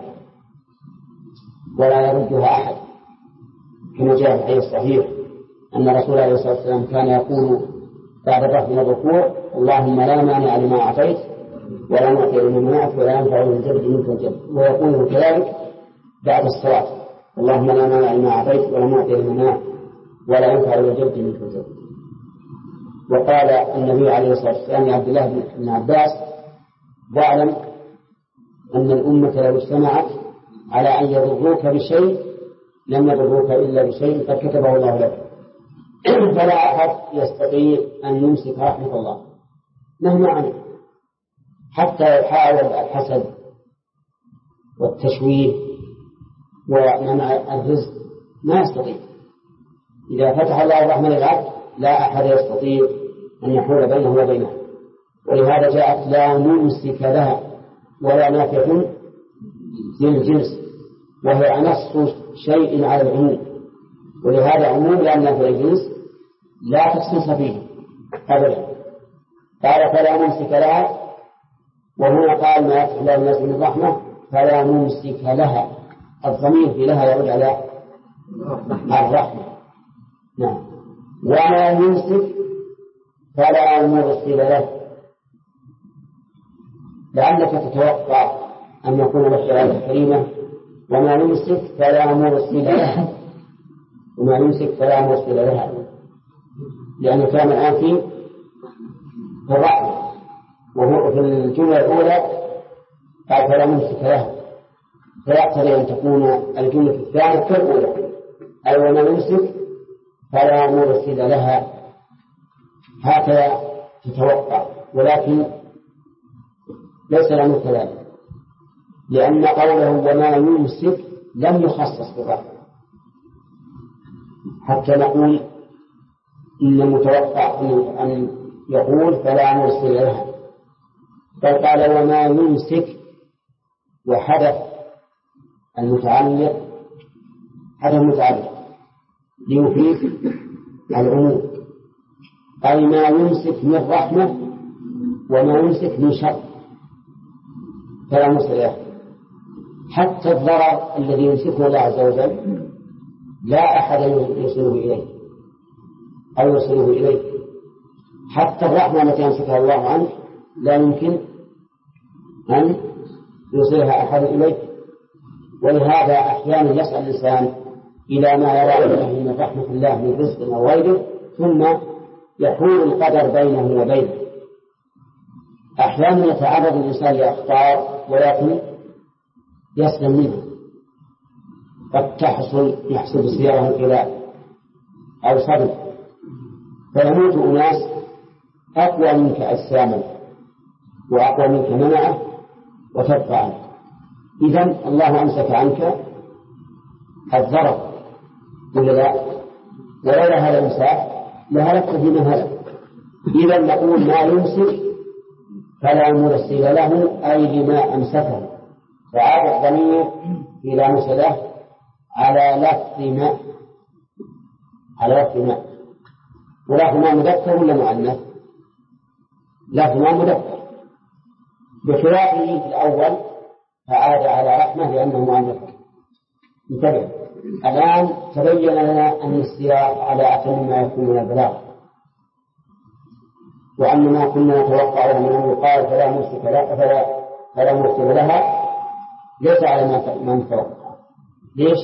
ولا يردها أحد، كما جاء في الحديث الصحيح أن رسول الله عليه الصلاة والسلام كان يقول بعد الرفع من الركوع اللهم لا مانع لما أعطيت ولا معطي لما منعت ولا ينفع ذا الجد منك الجد. ويقول كذلك بعد الصلاة اللهم لا مانع لما أعطيت ولا معطي لما منعت ولا ينفع ذا الجد منك الجد. وقال النبي عليه الصلاة والسلام لعبد الله بن عباس واعلم أن الأمة لو اجتمعت على أن يضروك بشيء لم يضروك إلا بشيء قد كتبه الله لك. فلا أحد يستطيع أن يمسك رحمة الله مهما عنه، حتى يحاول الحسد والتشويه ومنع الرزق ما يستطيع. إذا فتح الله الرحمة للعبد لا أحد يستطيع أن يحول بينه وبينه. ولهذا جاءت لا ممسك لها ولا نافع للجنس، وهي أنص شيء على العموم، ولهذا عموم لأن نافع الجنس لا تخصيص فيه أبدا. قال فلا ممسك لها، وهنا قال ما يفتح الله الناس من الرحمة فلا ممسك لها، الضمير في لها يعود على الرحمة. نعم. وما يمسك فلا مرسل له، لعلك تتوقع أن يكون لك آية كريمة وما يمسك فلا مرسل له، وما يمسك فلا مرسل لها، لأن كان الآن في الرحمة، وهو في الجملة الأولى قال فلا ممسك له، فيقتضي أن تكون الجملة الثانية كالأولى، أي وما يمسك فلا مرسل لها، هكذا تتوقع. ولكن ليس له كذلك، لأن قوله وما يمسك لم يخصص بالرحمة حتى نقول إن المتوقع أن يقول فلا مرسل لها، بل قال وما يمسك، وحدث المتعلق ليفيد العموم، أي ما يمسك من رحمة وما يمسك من شر فلا مرسل له. حتى الضرر الذي يمسكه الله عز وجل لا أحد يوصله إليه أو يوصله إليه، حتى الرحمة التي يمسكها الله عنه لا يمكن أن يوصلها أحد إليه. ولهذا أحيانا يسأل الإنسان إلى ما يرى له من رحمة الله من رزق أو غيره، ثم يحول القدر بينه وبينه. أحيانا يتعرض الإنسان لأخطار ولكن يسلم منها، قد يحصل بسيارة إلى أو صدر، فيموت أناس أقوى منك أجساما وأقوى منك منعه وتبقى عنك. إذن الله أمسك عنك الضرر ولا لا؟ ولولا هذا الإمساك لهلكت بمن هلك. إذن نقول ما يمسك فلا مرسل له، أي لما أمسكه، فعاد الضمير إلى مسألة على لفظ ما، ولفظ ما مذكر ولا مؤنث؟ لفظ ما مذكر بخلافه في الأول فعاد على رحمة لأنه مؤنث. انتبه، الآن تبين لنا أن السياق على أتم ما يكون من البلاغ، وأن ما كنا نتوقعه من أنه قال فلا مرسل لها ليس على ما نتوقع. ليش؟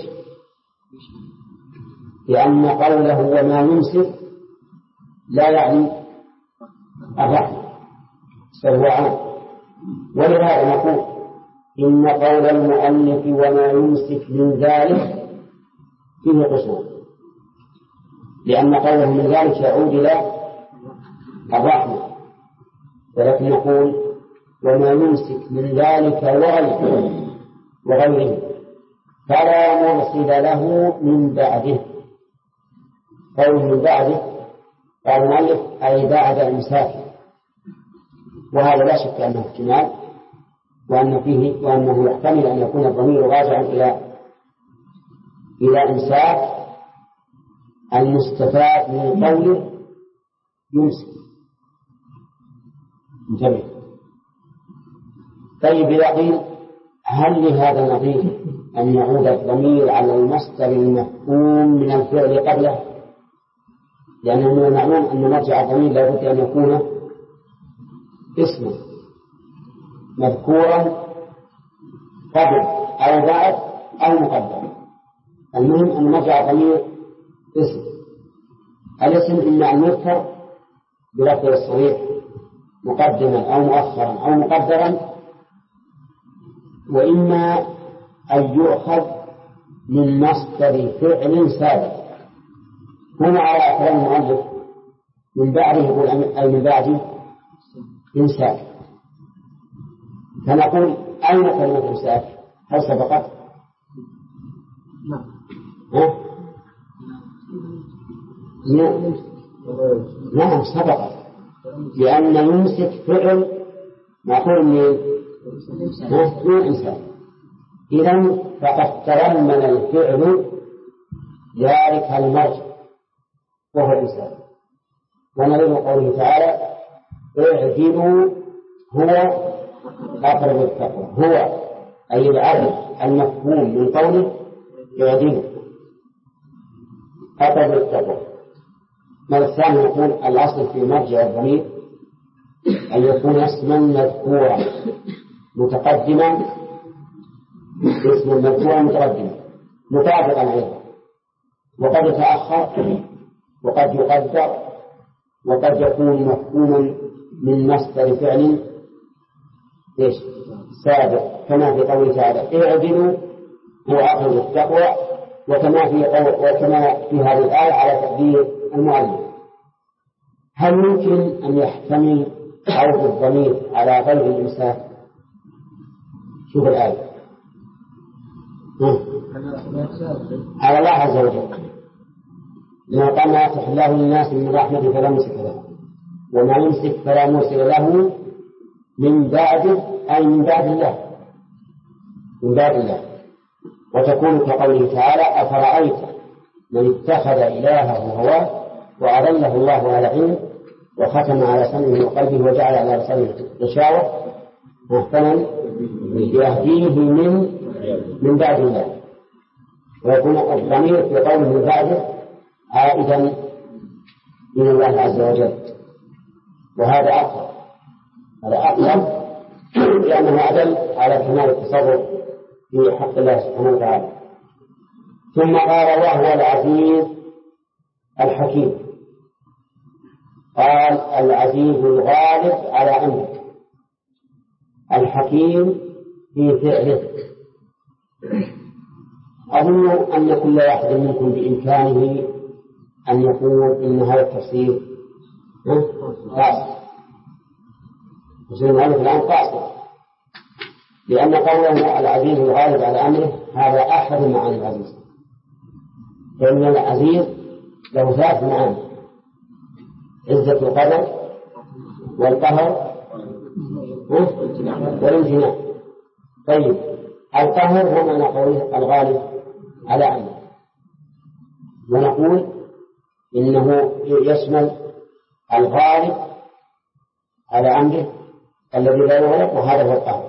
لأن قوله وما يمسك لا يعني الرحمة فهو عام. ولهذا نقول إن قول المؤلف وما يمسك من ذلك فيه قصور، لأن قوله من ذلك يعود إلى الرحمة، ولكن نقول وما يمسك من ذلك وغيره فلا مرسل له من بعده. قوله من بعده قال المؤلف أي بعد إمساكه، وهذا لا شك أنه احتمال، وأنه يحتمل أن يكون الضمير راجعا إلى إمساك المستفاد من قوله يمسك. انتبه. طيب إذا قيل هل لهذا نظير أن يعود الضمير على المصدر المفهوم من الفعل قبله؟ لأنه من المعلوم أن مرجع الضمير لا بد أن يكون اسما مذكورا قبل أو بعد أو مقدم. المهم أن مرجع الضمير اسم. الاسم إما أن يذكر بلفظ الصريح مقدما أو مؤخرا أو مقدرا، وإما أن يؤخذ من مصدر فعل سابق. هنا على كلام المؤلف من بعده يقول أي من بعده إمساك، فنقول أين كلمة إمساك؟ هل سبقت؟ نعم سبقت، لأن يمسك فعل مأخوذ من إمساك. إذن فقد تضمن الفعل ذلك المرجع وهو الإمساك. ونريد قوله تعالى اعدلوا هو أقرب للتقوى، هو أي العدل المفهوم من قوله اعدلوا أقرب للتقوى. الثاني يقول الأصل في مرجع الضمير أن يكون اسما مذكورا متقدما، اسم مذكورا متقدما متعاطفا عليه، وقد يتأخر وقد يقدر وقد يكون مفهوما من مصدر فعل سابق، كما في قوله تعالى اعدلوا هو أقرب للتقوى، وكما في هذه الآية على تقدير المؤلف. هل ممكن أن يحتمل عرض الضمير على غير الإمساك؟ شوف الآية على الله عز وجل ما قال ما يفتح الله للناس من رحمته فلا ممسك له، وما يمسك فلا مرسل له من بعده، أي من بعد الله، من بعد الله. وتكون كقوله تعالى أفرأيت من اتخذ إلهه هواه وأضله الله على علم وختم على سمعه وقلبه وجعل على لسانه غشاوة فمن يهديه من بعد الله. ويكون الضمير في قوله من بعده عائدا من الله عز وجل، وهذا أقرب، هذا أقرب لأنه أدل على كمال التصرف في حق الله سبحانه وتعالى. ثم قال وهو العزيز الحكيم، قال العزيز الغالب على أمره، الحكيم في فعله. أظن أن كل واحد منكم بإمكانه أن يقول إن هذا التفسير قاصر، تفسير المؤلف الآن قاصر، لأن قوله العزيز الغالب على أمره هذا أحد معاني العزيز، لأن العزيز له ثلاث معاني: عزة القدر والقهر والامتناع. طيب القهر هو معنى قوله الغالب على أمره، ونقول إنه يشمل الغالب على أمره الذي لا يغلب، وهذا هو القهر.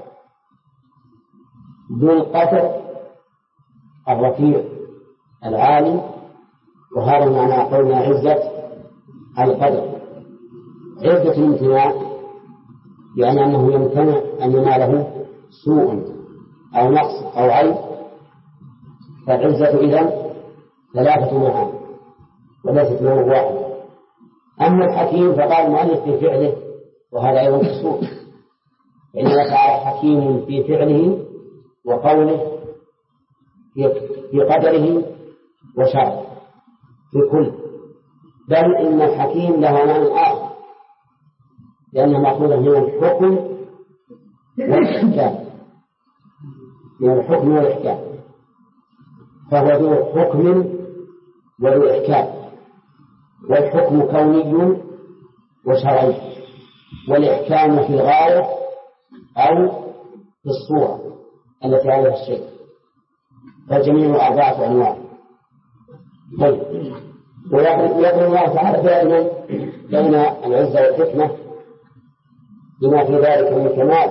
ذو القدر الرفيع العالي، وهذا معنى قولنا عزة القدر. عزة الامتناع يعني أنه يمتنع أن يناله سوء أو نقص أو عيب، فالعزة إذن ثلاثة معاني وليست نوع واحد. أما الحكيم فقال المؤلف في فعله، وهذا أيضا سوء، إنه تعالى حكيم في فعله وقوله في قدره وشرعه في كل، بل إن الحكيم له معنى آخر، لأنه مأخوذ من الحكم والإحكام، من الحكم والإحكام، فهو ذو حكم وذو إحكام، والحكم كوني وشرعي، والإحكام في الغاية أو في الصورة التي عليها الشيء، فالجميع أربعة أنواع. طيب ويقول الله تعالى دائما بين العزة والحكمة بما في ذلك من كمال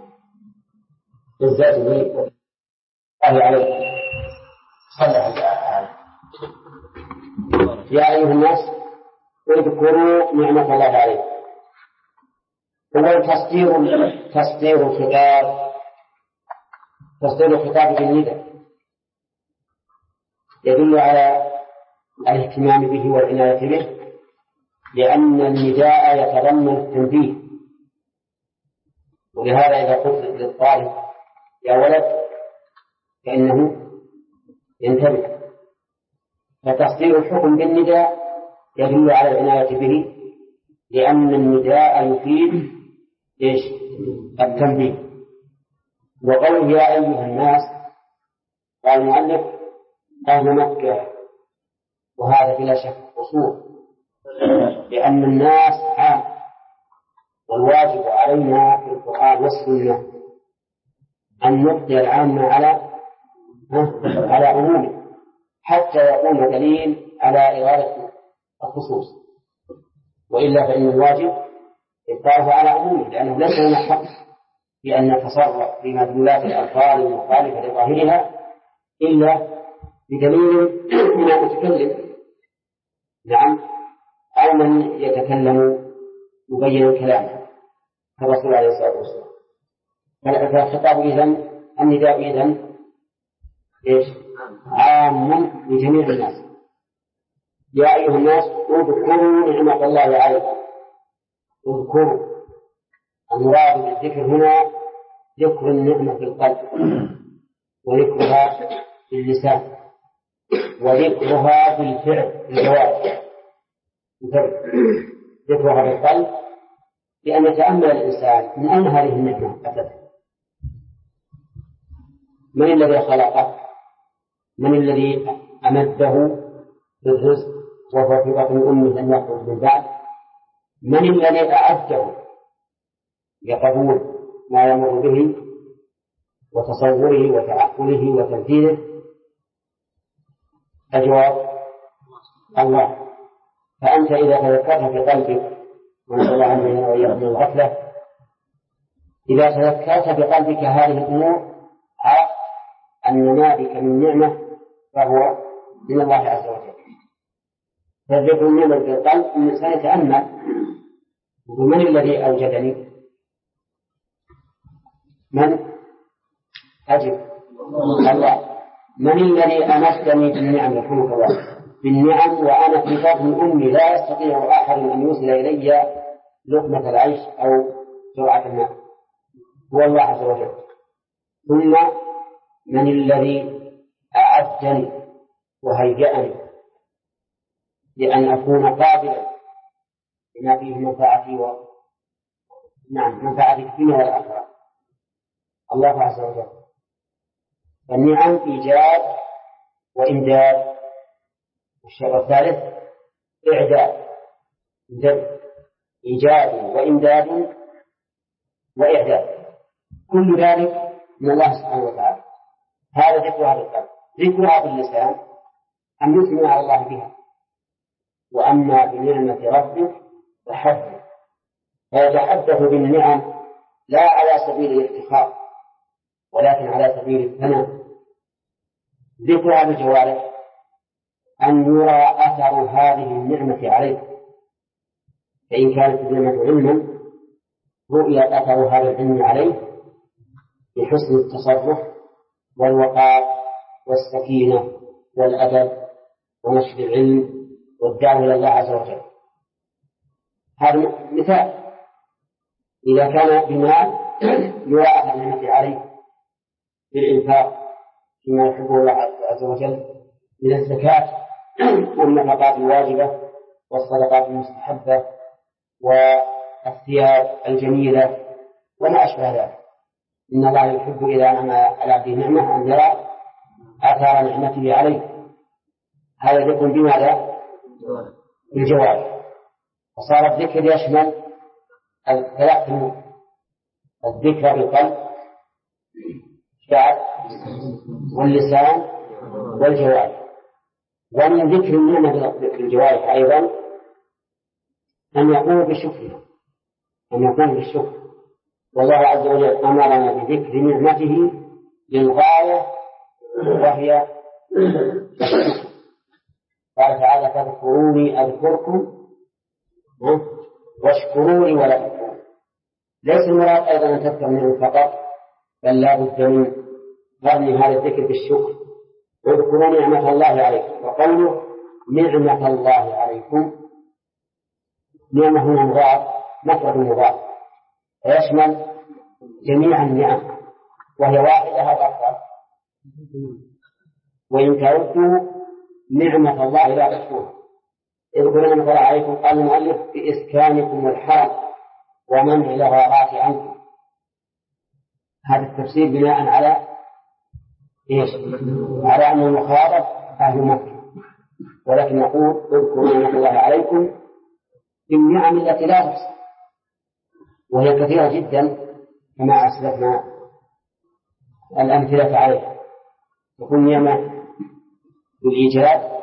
عزته الله عليه. صلى الله عليه. يا أيها الناس اذكروا نعمة الله عليكم. هو تصدير الخطاب بالندى يدل على الاهتمام به والعناية به، لأن النداء يتضمن التنبيه. ولهذا إذا قلت للطالب يا ولد فإنه ينتبه. فتصدير الحكم بالنداء يدل على العناية به، لأن النداء يفيد التنبيه. وقوله يا أيها الناس، قال المؤلف أهل مكة، وهذا بلا شك أصول، لأن الناس عام، والواجب علينا في القرآن والسنة أن نبقي العام على عمومه حتى يكون دليل على إرادة الخصوص، وإلا فإن الواجب إبقاؤه على عمومه، لأنه ليس لنا حق في أن نتصرف في مدلولات الألفاظ المخالفة لظاهرها إلا بدليل من المتكلم، نعم، أو من يتكلم مبين كلامه كالرسول عليه الصلاة والسلام. فالخطاب إذن، النداء إذن عام لجميع الناس. يا أيها الناس اذكروا نعمة الله عليكم. اذكروا، المراد بالذكر هنا ذكر النعمة في القلب، وذكرها في اللسان، وذكرها في الفعل في الجوارح. ذكرها في القلب بأن يتأمل الإنسان من أين هذه النعمة أتت، من الذي خلقه، من الذي أمده بالرزق وهو في بطن أمه لم يخرج من بعد، من الذي أعده لقبول ما يمر به وتصوره وتعقله وتنفيذه. الجواب الله. فأنت إذا تذكرت في قلبك، ونسأل الله أن وإياكم من الغفلة، إذا تذكرت بقلبك هذه الأمور عرف أن ما بك من نعمة فهو من الله عز وجل. فالذكر النعمة في القلب الإنسان يتأمل من الذي أوجدني، من أجب الله، من الذي أمسني بالنعم يحمك الله بالنعم وأنا في بطن أمي لا يستطيع أحد أن يوصل إلي لقمة العيش أو جرعة الماء، هو الله عز وجل. ثم من الذي أعدني وهيئني لأن أكون قابلا بما فيه منفعتي منفعتي في الدنيا والآخرة، الله عز وجل. فالنعم إيجاد وإمداد، والشيء الثالث إعداد، إيجاد وإمداد وإعداد، كل ذلك من الله سبحانه وتعالى. هذا ذكرها بالقلب. ذكرها باللسان أن يثني على الله بها. وأما بنعمة ربك فحدث، فيتحدث بالنعم لا على سبيل الافتخار ولكن على سبيل الثناء. ذكرها بالجوارح أن يرى أثر هذه النعمة عليك، فإن كانت النعمة علما رؤية أثر هذا العلم عليه بحسن التصرف والوقار والسكينة والأدب ونشر العلم والدعوة إلى الله عز وجل. هذا مثال. إذا كان بمال يرى أثر النعمة عليه بالإنفاق فيما يحبه الله عز وجل من الزكاة والنفقات الواجبة والصدقات المستحبة والثياب الجميلة وما أشبه ذلك. إن الله يحب إذا أنعم على عبده نعمة أن يرى آثار نعمته عليه. هذا ذكر بماذا؟ بالجوارح. فصار الذكر يشمل ثلاث أمور: الذكر بالقلب واللسان والجوارح. ومن ذكر النعمة بالجوارح أيضا أن يقوم بشكرها، أن يقوم بالشكر. والله عز وجل أمرنا بذكر نعمته للغاية وهي الشكر. قال تعالى: فاذكروني أذكركم واشكروا لي ولا تكفرون. ليس المراد أيضا أن تذكر منه فقط، بل لا بد من قرن هذا الذكر بالشكر. اذكروا نعمة الله عليكم. وقوله نعمة الله عليكم، نعمة هنا مضاف، مفرد مضاف، فيشمل جميع النعم، وهي واحدة أو أكثر. وإن تعدوا نعمة الله لا تحصوها. اذكروا نعمة الله عليكم، قال المؤلف بإسكانكم والحال ومنع الغارات عنكم. هذا التفسير بناء على إيش؟ على أن المخاطب أهل مكة، ولكن نقول اذكروا نعمة الله عليكم بالنعم التي لا تحصى، وهي كثيرة جدا كما أسلفنا الأمثلة عليها. تكون نعمة بالإيجاد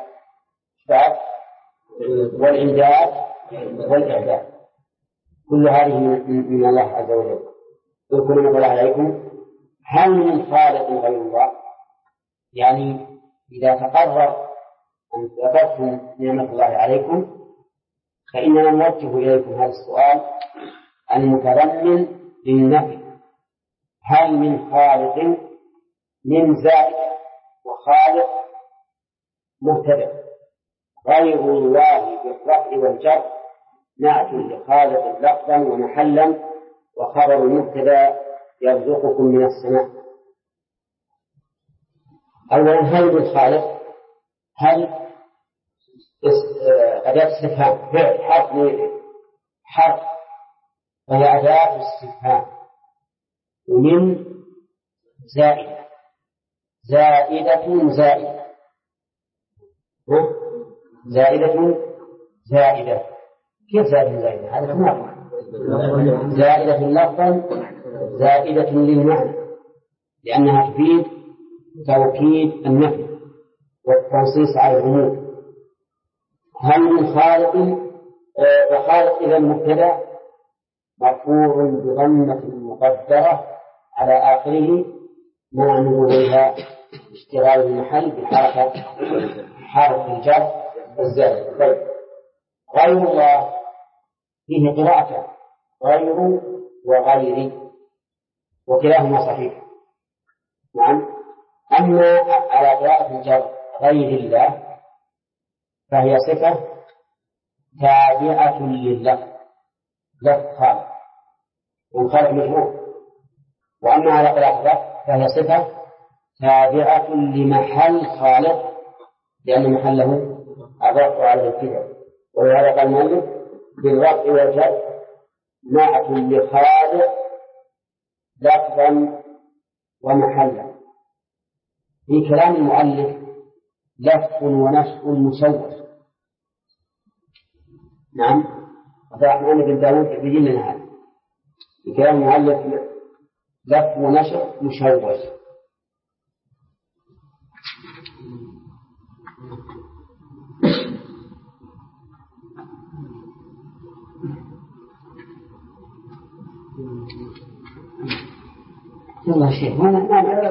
والإمداد والإعداد، كل هذه من الله عز وجل. اذكروا نعمة الله عليكم. هل من خالق غير الله؟ يعني إذا تقرر أن ذكرتم نعمة الله عليكم فإننا نوجه إليكم هذا السؤال المتضمن للنفي: هل من خالق؟ من زائد وخالق مبتدأ، غير الله بالرفع والجر نعت لخالق لفظا ومحلا، وخبر المبتدأ يرزقكم من السماء. أولا هل من خالق؟ هل أداة استفهام، فعل حرف وهي أداة استفهام، ومن زائدة زائدة. كيف زائدة؟ هذا تناقض. زائدة لفظا زائدة للمعنى، لأنها تفيد توكيد النفي والتنصيص على العموم. هل من خالق؟ وخالق إذا المبتدأ مرفوع بضمة مقدرة على آخره مع نزولها اشتغال المحل بحركة حرف الجر الزائد. طيب، غير الله فيه قراءة غير وغير، وكلاهما صحيح. نعم. أما على قراءة الجر غير الله فهي صفة تابعة لللفظ، لفظ خالق والخالق مجهول. وأما على قراءة الرفع فهي صفة تابعة لمحل خالق، لأن محله الرفع على الابتداء. ولهذا قال المؤلف بالرفع والجر نعت لخالق لفظا ومحلا. في كلام المؤلف لف ونشء مشوش. نعم، الرحمن بن داود يبين لنا هذا. في كلام المؤلف لف ونشء مشوش. والله شيء ما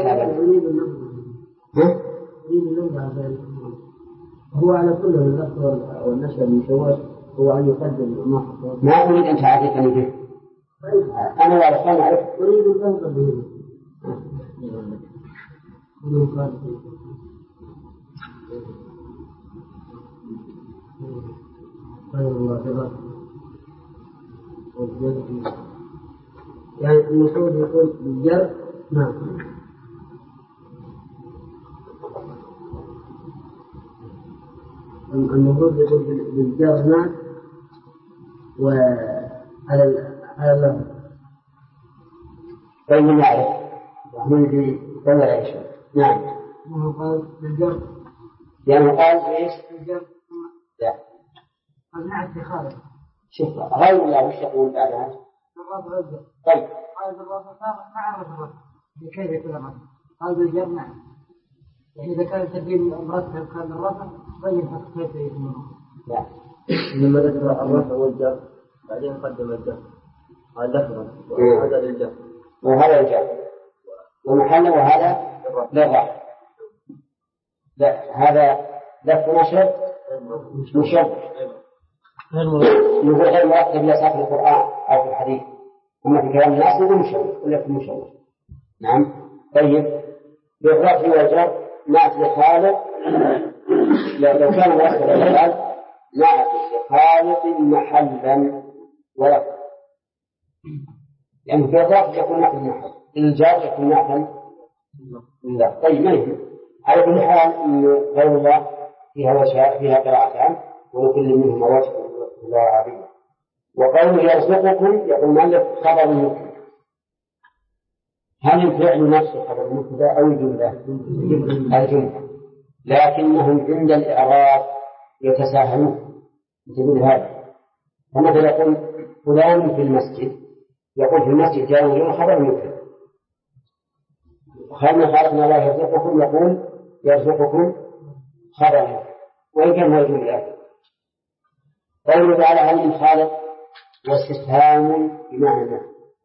هو على كل اللفظ والنشر المشوش هو أن يقدم ما أريد أن تعرفني به. أنا وعرفان أعرف. أريد أن تنظر به. يعني المفروض يقول بالجر. نعم. المفروض يقول بالجر نعم وعلى اللفظ. طيب نعرف من ولا إيش؟ نعم. ما قال بالجر. يعني قال إيش؟ بالجر. لا. قال نعت لخالق. شوف غير الله وش يقول بعدها؟ بالرفع والجر. طيب. قال بالرفع ما عرف الرفع. كيف يكون الرفع؟ قال بالجر نعم. يعني إذا كان تبين مرتب كان الرفع بين كيف يكون. لا. لما ذكر الرفع والجر بعدين قدم الجر. قال لفظا وهذا للجر. وهذا الجر. ومحله وهذا للرفع. لا هذا لف نشر مشوش. يقول غير مرتب لا في القرآن أو في الحديث. أما في كلام الناس يقول مشوش ولا في مشوش. نعم. طيب بالرفع والجر نعت لخالق. لو كان مرتب الأفعال نعت لخالق محلا ولفظا، يعني في الرفع يكون نعت المحل، الجر يكون نعتا لا طيب ما يهم. على كل حال إن قول الله فيها قراءتان ولكل منهما وجه الله عظيم. وقوله يرزقكم يقول مالك خبر المبتدأ. هل الفعل نفسه خبر المبتدأ أو الجملة؟ الجملة. لكنهم عند الإعراب يتساهلون مثل هذا. فمثلا يقول فلان في المسجد يقول في المسجد جاء خبر المبتدأ. خلنا خالقنا الله يرزقكم يقول يرزقكم خبر وإن كان هو الجملة. قوله تعالى هل من خالق واستفهام بمعنى النفي.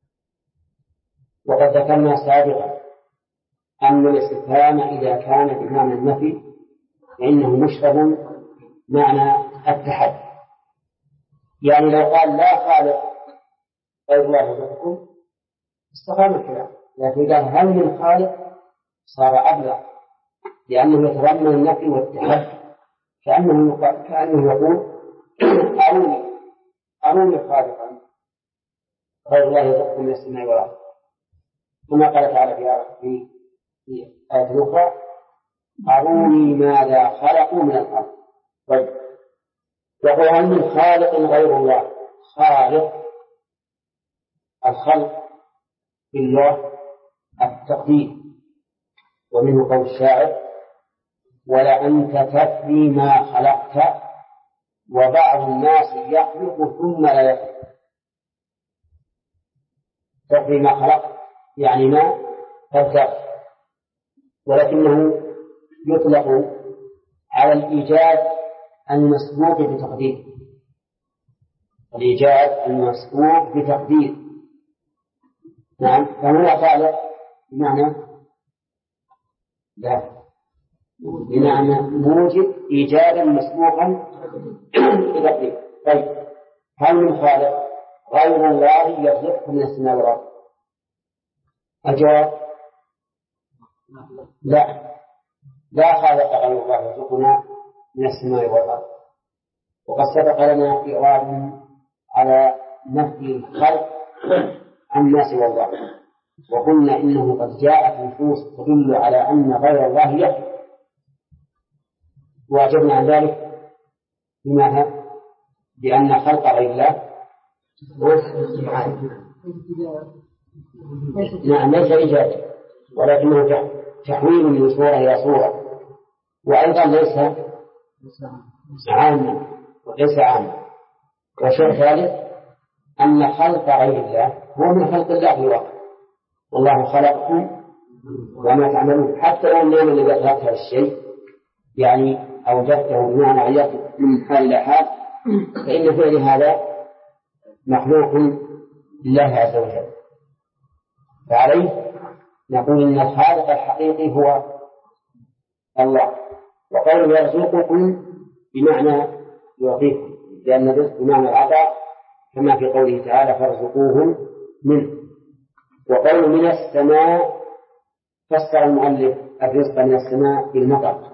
وقد ذكرنا سابقا أن الاستفهام إذا كان بمعنى النفي فإنه مشتبه معنى التحدي. يعني لو قال لا خالق غير الله يرزقكم استقام الكلام، لكن قال هل من خالق صار أبلغ لأنه يتضمن النفي والتحدي، كأنه يقول أروني خالقا غير الله يرزقكم من السماء والأرض. كما قال تعالى في آية أخرى أروني ماذا خلقوا من الأرض. طيب يقول هل من خالق غير الله؟ خالق الخلق في اللغة التقدير، ومنه قول الشاعر ولأنت تفني ما خلقت وبعض الناس يخلق ثم لا يخلق. تفني ما خلقت يعني ما تبتغ، ولكنه يطلق على الإيجاد المسبوق بتقدير. الإيجاد المسبوق بتقدير نعم. فهو خالق بمعنى لا بمعنى موجب إيجادا مسبوقا بتقدير. طيب هل من خالق غير الله يرزقكم من السماء والأرض؟ الجواب لا خالق غير الله يرزقنا من السماء والأرض. وقد سبق لنا إعراب على نفي الخلق عن الناس والله، وقلنا إنه قد جاءت نصوص تدل على أن غير الله يخلق، وأجبنا عن ذلك بماذا؟ بأن خلق غير الله نعم ليس إيجاد ولكنه تحويل من صورة إلى صورة، وأيضا ليس عاما وليس عاما. وشيء ثالث أن خلق غير الله هو من خلق الله في الواقع، والله خلقكم وما تعملون. حتى لو النعمة الذي أخلقت هذا الشيء يعني أوجدته بمعنى عياته من حال إلى حال، فإن فعل هذا مخلوق لله عز وجل. فعليه نقول إن الخالق الحقيقي هو الله. وقوله يرزقكم بمعنى يعطيكم، لأن الرزق بمعنى العطاء كما في قوله تعالى فارزقوهم منه. وقوله من السماء فسر المؤلف الرزق من السماء بالمطر،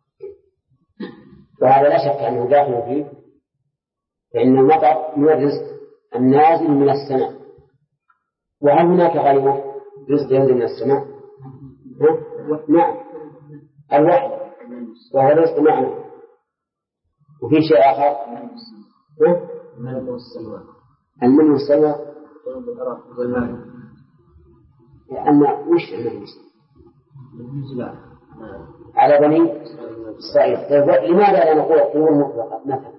وهذا لا شك أنه داخل فيه، فإن المطر من الرزق النازل من السماء. وهل هناك غيره رزق ينزل من السماء؟ نعم الوحي وهو رزق معنى. وفي شيء آخر المن والسلوى لأن وش على بني إسرائيل. لماذا لا نقول الطيور مطلقة مثلا؟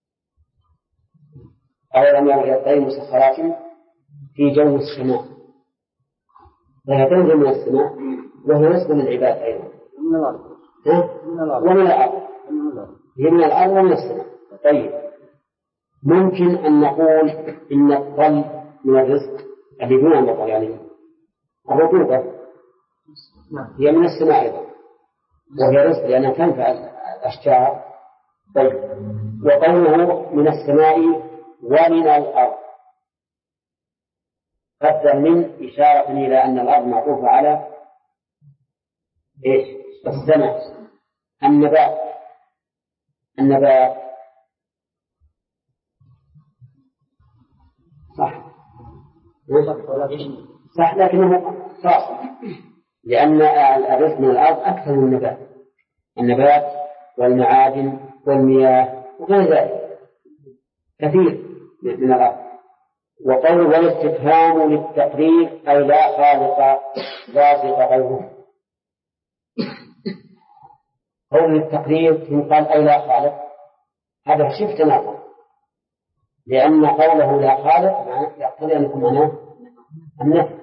أولم يروا إلى الطير مسخرات في جو السماء، فهي تنزل من السماء وهي رزق للعباد أيضا ومن الأرض هي من الأرض ومن السماء. طيب ممكن أن نقول إن الطل من الرزق الذي دون المطر يعني الرطوبة هي من السماء أيضا وهي رزق لأنها تنفع الأشجار. طيب وقوله من السماء ومن الأرض قدر من إشارة إلى أن الأرض معطوفة على إيش؟ السماء. النبات صح لكنه خاص لأن الرزق من الأرض أكثر من النبات والمعادن والمياه وغير ذلك كثير من الأرض. وقول والاستفهام للتقرير أي لا خالق رازق غيره. قول التقرير يقال أي لا خالق، هذا شفت نظر، لأن قوله لا خالق يقتضي أن يكون معناه النفي،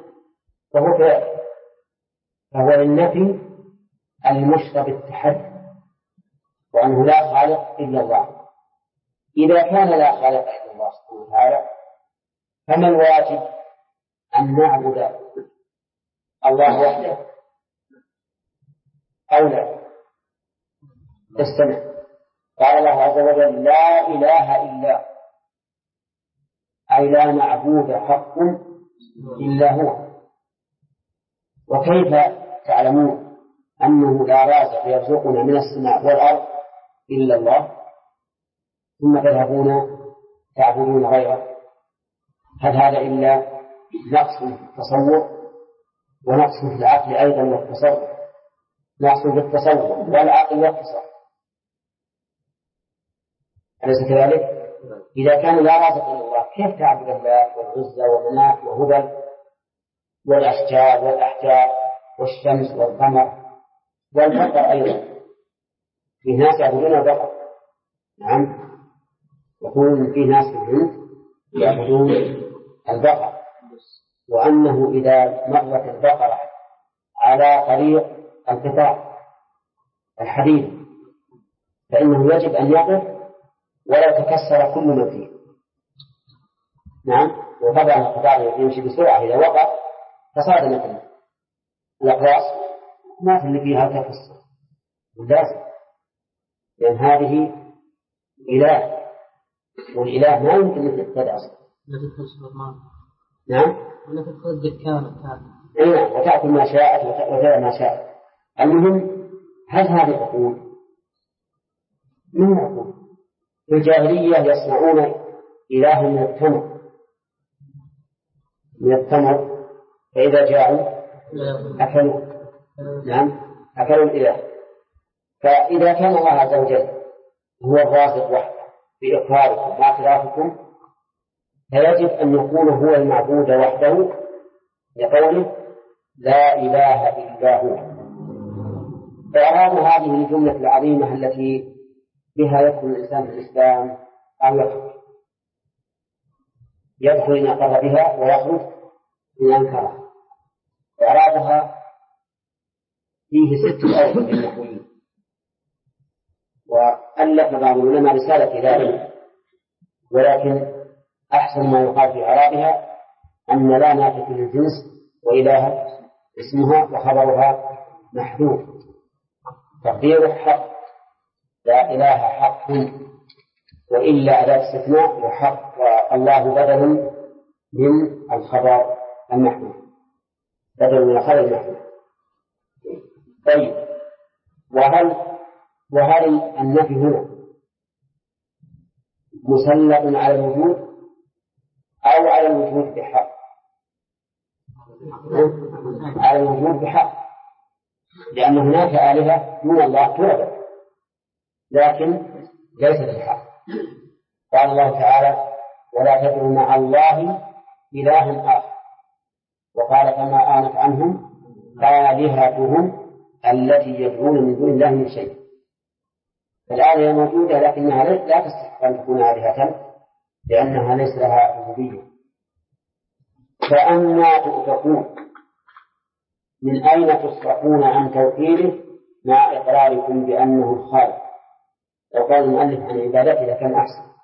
فهو للنفي المشرب بالتحدي، وأنه لا خالق إلا الله. إذا كان لا خالق إلا الله سبحانه وتعالى فما الواجب؟ أن نعبد الله وحده أو لا؟ استمع، قال الله عز وجل لا إله إلا، أي لا معبود حق إلا هو. وكيف تعلمون أنه لا رازق يرزقنا من السماء والأرض إلا الله ثم تذهبون تعبدون غيره؟ هل هذا إلا نقص في التصور ونقص في العقل أيضا والتصور، نقص في التصور والعقل والتصور، أليس كذلك؟ إذا كان لا رازق إلا الله كيف تعبد الله والعزى ومناة وهبل والأشجار والأحجار والشمس والقمر والبقر أيضا؟ في ناس يعبدون البقر، نعم، يقولون في ناس في الهند يعبدون البقر، وأنه إذا مرت البقرة على طريق القطاع الحديد فإنه يجب أن يقف ولا تكسر كل من فيه. نعم، وطبعا القطاع يمشي بسرعة، إذا وقف تصادمت الأقراص ما في اللي فيها تكسر لازم، لأن هذه إله، والإله ما يمكن أن يقتدى أصلا. نعم، ولا تدخل الدكان نعم، وتأكل ما شاءت وتدع ما شاءت. المهم، هل هذه عقول؟ من عقول؟ في الجاهلية يصنعون إله من التمر فإذا جاءوا أكلوا، نعم، أكلوا الإله. فإذا كان الله عز وجل هو الرازق وحده بإقراركم واعترافكم فيجب أن يكون هو المعبود وحده لقوله لا إله إلا هو. فأراد هذه الجملة العظيمة التي بها يدخل الإنسان في الإسلام أو يدخل إن أقر بها ويخرج إن أنكرها، وأرادها فيه 6 أوجه للنحويين. وألف بعض العلماء رسالة ذلك، ولكن أحسن ما يقال في إعرابها أن لا نافية للجنس وإله اسمها وخبرها محذوف، تقدير حق، لا إله حق، وإلا أداة استثناء وحق، والله بدل من الخبر المحذوف، بدل من الخبر المحذوف. طيب، وهل النفي هنا مسلط على الوجود أو على الوجود بحق؟ على الوجود بحق، لأن هناك آلهة دون الله تعبد لكن ليست بحق. قال الله تعالى ولا تدعوا مع الله إلها آخر، وقال فما آنت عنهم آلهتهم التي يدعون من دون الله من شيء. فالآلهة موجودة لكنها لا تستحق أن تكون آلهة لأنها ليس لها ربوبية. فأنا تؤفكون؟ من أين تصرفون عن توحيده مع إقراركم بأنه الخالق؟ لو قال المؤلف عن عبادته لكان أحسن،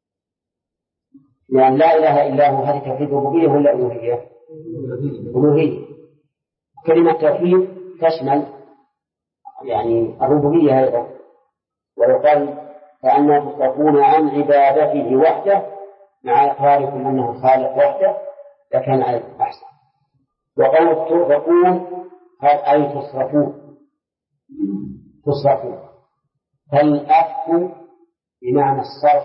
لأن لا إله إلا هو هذه توحيد ربوبية ولا ألوهية؟ ألوهية. كلمة توحيد تشمل يعني الربوبية أيضا. ويقال فأنا تصرفون عن عبادته وحده مع إقراركم أنه الخالق وحده لكان أحسن. وقول تؤفكون أي تصرفون، فالأفك بمعنى الصرف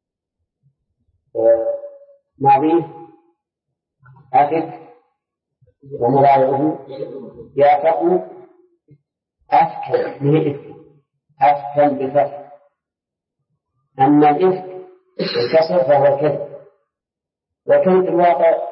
ماضيه أفك ومضارعه يافق أفكا من الإفك أفكا بالفتح. أما الإفك بالكسر فهو الكذب، وكذب الواقع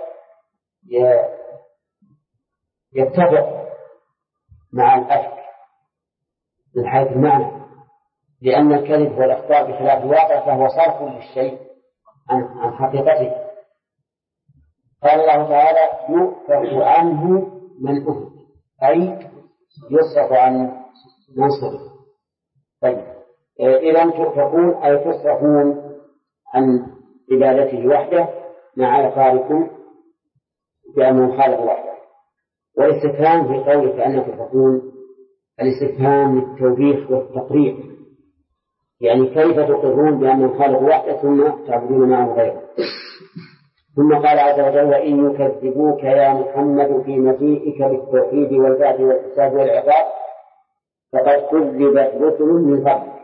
يتفق مع الأفك من حيث المعنى، لأن الكذب هو الأخبار بخلاف الواقع، فهو صرف للشيء عن حقيقته. قال الله تعالى يؤفك عنه من أفك، أي يصرف عن منصبه. طيب إذا تؤفكون أي تصرفون عن عبادته وحده مع إقراركم بأنه خالق وحده. والاستفهام في قوله فأنه تؤفكون الاستفهام للتوبيخ والتقريع، يعني كيف تقرون بأنه خالق وحده ثم تعبدون معه غيره. ثم قال عز وجل وإن يكذبوك يا محمد في مجيئك بالتوحيد والبعث والحساب والعقاب فقد كذبت رسل من قبل.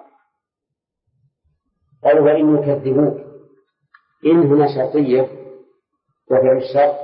قال وإن يكذبوك، إن هنا شرطية وفعل الشرط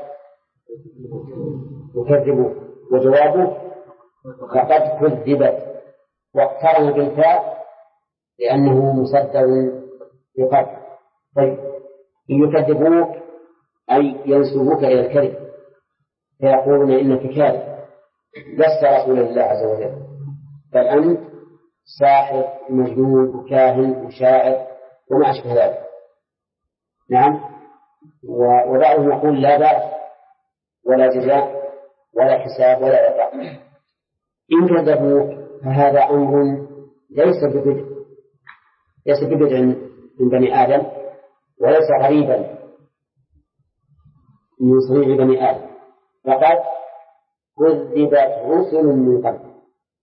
يكذبوك، وجوابه فقد كذبت، واقترن بالفاء لأنه مصدر بقد. طيب إن يكذبوك أي ينسبوك إلى الكذب، فيقولون إنك كاذب لست رسول الله عز وجل، بل أنت ساحر مجنون وكاهن وشاعر وما أشبه ذلك. نعم. وبعضهم يقول لا بأس ولا جزاء ولا حساب ولا عقاب. إن كذبوك فهذا أمر ليس ببدع من بني آدم، وليس غريبا من صنيع بني آدم، فقد كذبت رسل من قبل.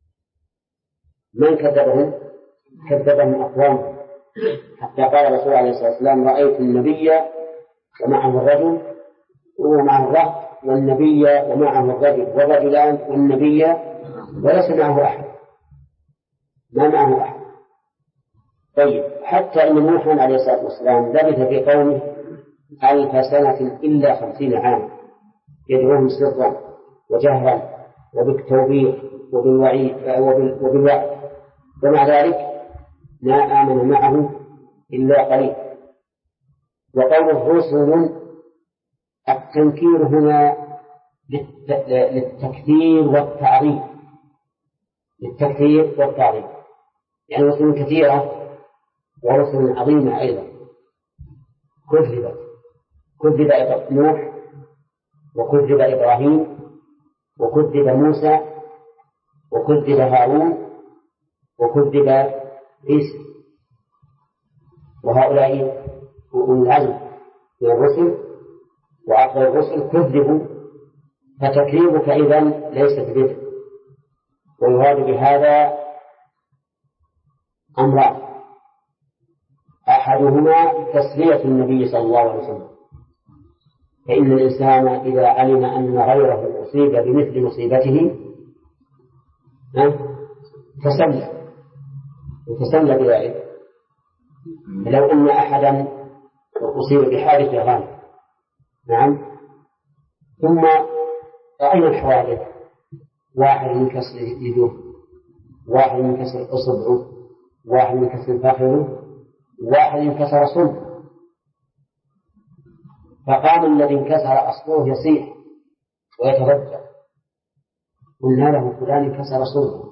من كذبهم؟ كذبهم أقوام، حتى قال الرسول عليه الصلاة والسلام رأيت النبي ومعه الرجل ومعه الرهط، والنبي ومعه الرجل والرجلان والنبي وليس معه أحد، ما معه أحد. طيب حتى أن نوحا عليه الصلاة والسلام لبث في قومه 1000 سنة إلا 50 عاما يدعوهم سرا وجهرا وبالتوبيخ وبالوعد، ومع ذلك ما آمن معه إلا قليل. وقوله رسل التنكير هنا للتكثير والتعظيم، للتكثير والتعظيم، يعني رسل كثيرة ورسل عظيمة أيضا. كذب نوح وكذب إبراهيم وكذب موسى وكذب هارون وكذب عيسى، وهؤلاء أولو العزم من الرسل وأفضل الرسل كذبوا، فتكذيبك إذن ليس ببدع. ويراد بهذا أمران: أحدهما تسلية النبي صلى الله عليه وسلم، فإن الإنسان إذا علم أن غيره أصيب بمثل مصيبته تسلى بذلك. لو أن أحدا أصيب بحادث غام، نعم، ثم رأينا الحوادث، واحد من كسر يده، واحد من كسر أصبعه، واحد من كسر فخذه، واحد انكسر صلبه، فقام الذي انكسر أصبعه يصيح ويترجع، قلنا له فلان انكسر صلبه،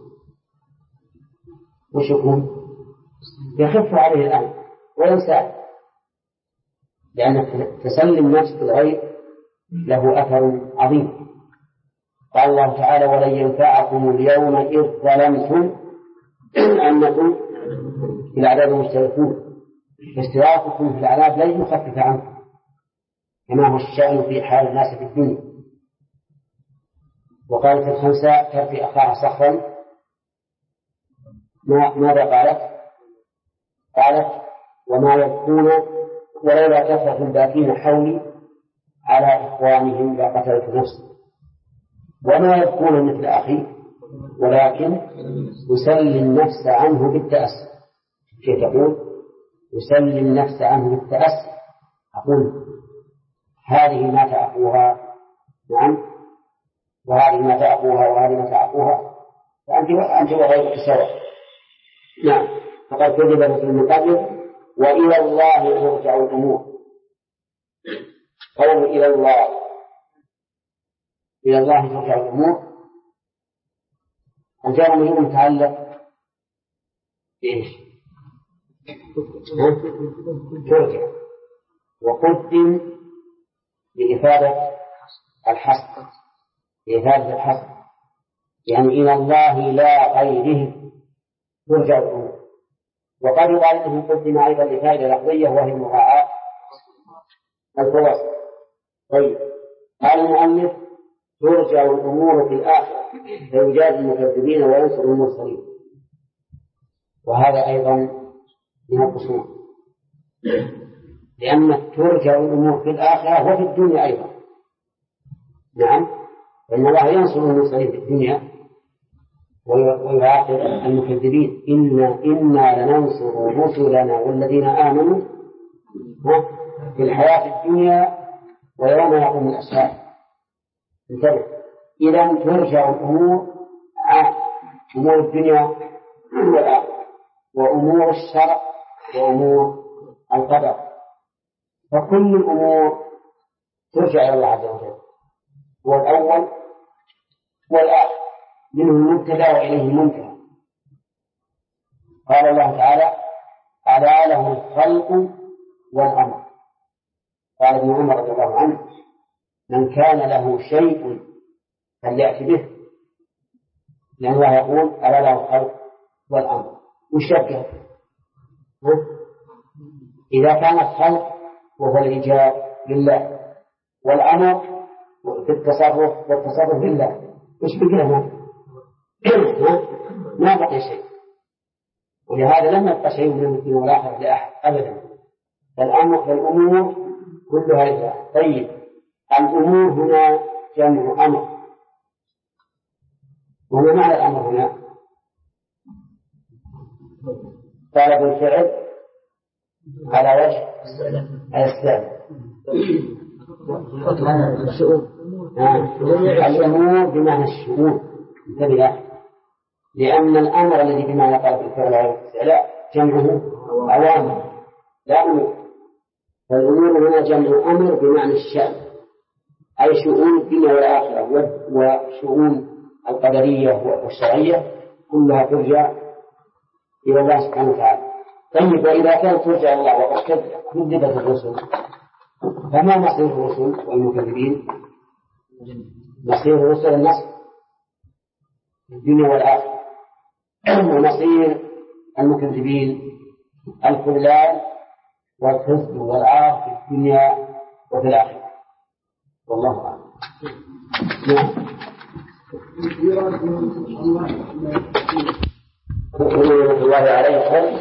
وش يكون؟ يخف عليه الآن وينساه، لأن تسلي النفس بالغيب له أثر عظيم. قال الله تعالى ولن ينفعكم اليوم إذ ظلمتم أنكم في العذاب مشتركون، فاشتراككم في العذاب لن يخفف عنكم، كما هو الشأن في حال الناس في الدنيا. وقالت الخنساء ترفي أخاها صخرا، ماذا قالت؟ قالت وما يبكون ولولا كثرة الباكين حولي على إخوانهم لقتلت نفسي، وما يبكون مثل أخي ولكن يسلي النفس عنه بالتأسي. كيف تقول؟ يسلي النفس عنه بالتأسي. أقول هذه مات أخوها، نعم، وهذه ما تعفوها وهذه ما تعفوها، فأنت وغيرك سواء. نعم. فقد كذب رسول من قبله وإلى الله ترجع الأمور. قول إلى الله ترجع الأمور، الجار مجرور متعلق بإيش؟ ترجع، وقدم لإفادة الحصر، يعني إلى الله لا غيره ترجع الأمور. وقد يقال أنه قدم أيضا لفائدة لفظية وهي مراعاة الفواصل. طيب، قال المؤلف ترجع الأمور في الآخرة فيجازي المكذبين وينصر المرسلين، وهذا أيضا من القصور، لأن ترجع الأمور في الآخرة وفي الدنيا أيضا. نعم، فإن الله ينصر المرسلين في الدنيا ويعاقب المكذبين. إنا لننصر رسلنا والذين آمنوا في الحياة الدنيا ويوم يقوم الأشهاد. انتبه، إذا ترجع الأمور أمور الدنيا والآخرة، وأمور الشرع وأمور القدر، فكل الأمور ترجع إلى الله عز وجل، هو الأول والآخر، منه المبتدأ وإليه المنتهى. قال الله تعالى ألا له الخلق والأمر. قال ابن عمر رضي الله عنه من كان له شيء فليأت به، لأن الله يقول ألا له الخلق والأمر. وشبه إذا كان الخلق وهو الإيجاب لله، والأمر في التصرف والتصرف لله، إيش بقينا؟ ما بقي شيء. ولهذا لم يبقى شيء من الدين والآخرة لأحد أبدا، فالأمور كلها لله. طيب، الأمور هنا جمع أمر، وما معنى الأمر هنا؟ طلب الفعل على وجه السبب. الأمور بمعنى الشؤون، انتبه، لأن الأمر الذي بمعنى طلب الفعل على وجه السبب جمعه أوامر لا أمور. فالأمور هنا جمع أمر بمعنى الشأن، أي شؤون الدنيا والآخرة وشؤون القدرية والشرعية كلها ترجع إلى الله سبحانه وتعالى. طيب، وإذا كانت ترجع إلى الله وقد كذبت الرسل، فما مصير الرسل والمكذبين؟ مصير الرسل النصر في الدنيا والآخرة، ومصير المكذبين الخذلان والخزي والعار في الدنيا وفي الآخرة، والله أعلم. رحمة الله عليه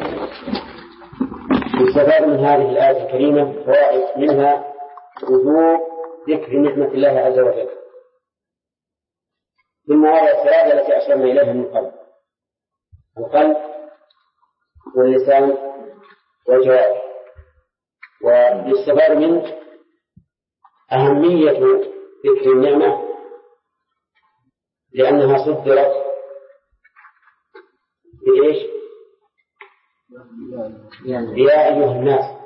يستفاد من هذه الآية الكريمة فوائد، منها وجوب ذكر نعمة الله عز وجل في المواضع الثلاثة التي أشرنا إليها من قبل: القلب واللسان والجوارح. ويستفاد منه أهمية ذكر النعمة لأنها صدرت بإيش؟ يا أيها الناس،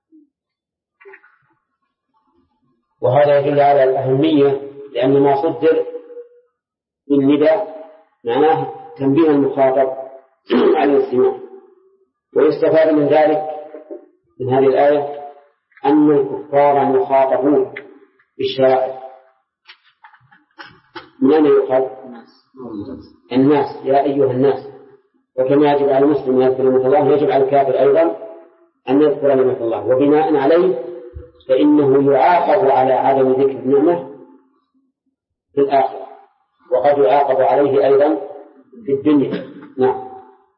وهذا يدل على الأهمية، لأن ما صدر بالنداء معناه تنبيه المخاطب على الاستماع. ويستفاد من ذلك من هذه الآية أن الكفار مخاطبون بالشرائع. من أين يقال؟ الناس، يا أيها الناس. وكما يجب على المسلم أن يذكر نعمة الله، يجب على الكافر أيضا أن يذكر نعمة الله، وبناء عليه فإنه يعاقب على عدم ذكر النعمة في الآخرة، وقد يعاقب عليه أيضا في الدنيا. نعم.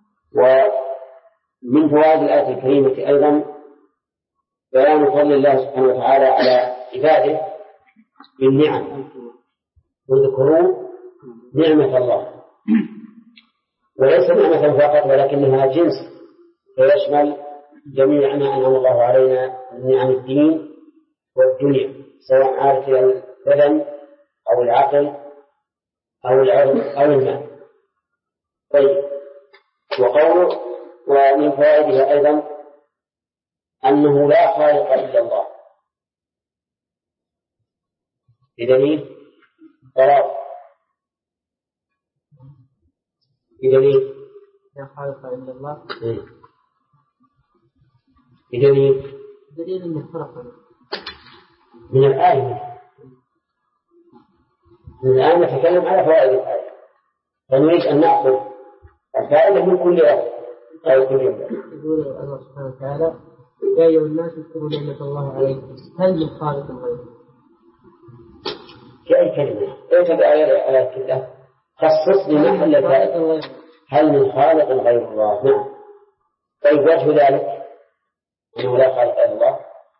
ومن فوائد الآية الكريمة أيضا بيان فضل الله سبحانه وتعالى على عباده بالنعم، واذكروا نعمة الله، وليس نعمة فقط ولكنها جنس، فيشمل جميع ما أنعم الله علينا من نعم الدين والدنيا، سواء عارف البدن أو العقل أو العرض أو المال. طيب، وقوله ومن فوائدها أيضا أنه لا خالق إلا الله، بدليل طلاق، بدليل لا خالق إلا الله، بدليل أنه خلق من الآية. من الآن نتكلم على فوائد الآية، فنريد أن نأخذ الفائدة من كل آية أو كل يوم. يقول الله سبحانه وتعالى: يا أيها الناس اذكروا نعمة الله عليكم هل من خالق غيره. في أي كلمة إيش الآية كلها خصص لي محل الفائدة. هل من خالق غير الله؟ نعم. طيب، وجه ذلك أنه لا خالق إلا الله.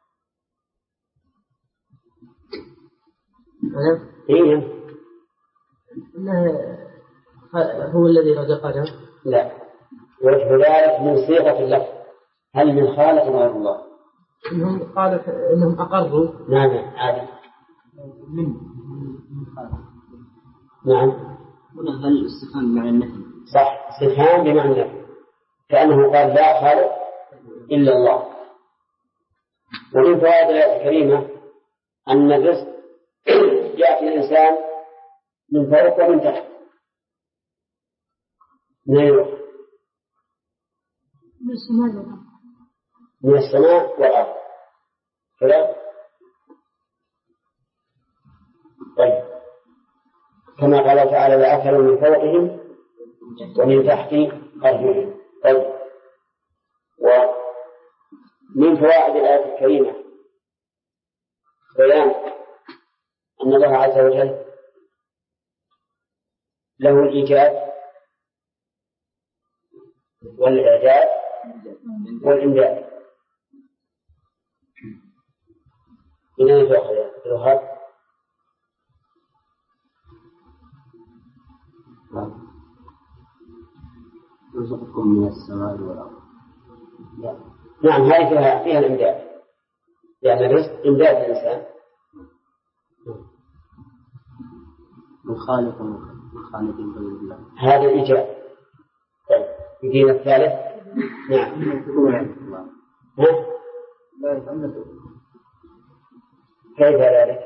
إيه؟ إنه هو الذي رزقنا. لا، وجه ذلك من صيغة اللفظ هل من خالق غير الله. إنهم قالوا إنهم أقروا. نعم عادي. من خالق. نعم. هنا هل الاستفهام مع النفي. صح، استفهام بمعنى النفي، كأنه قال لا خالق إلا الله. ومن فوائد الآية الكريمة أن الرزق يأتي الإنسان من فوق ومن تحت. من السماء والأرض كذا. طيب، كما قال تعالى: لأكلوا من فوقهم ومن تحت أرجلهم. طيب، ومن فوائد الآية الكريمة بيان أن الله عز وجل له الإيجاد والإعجاز والإمداد. من أين تأخذ الوهاب؟ يرزقكم من السماء والأرض. نعم، هذه فيها الإمداد، يعني الرزق إمداد الإنسان من خالق غير الله. هذا الإيجاد. طيب، يدين الثالث. نعم. كيف ذلك؟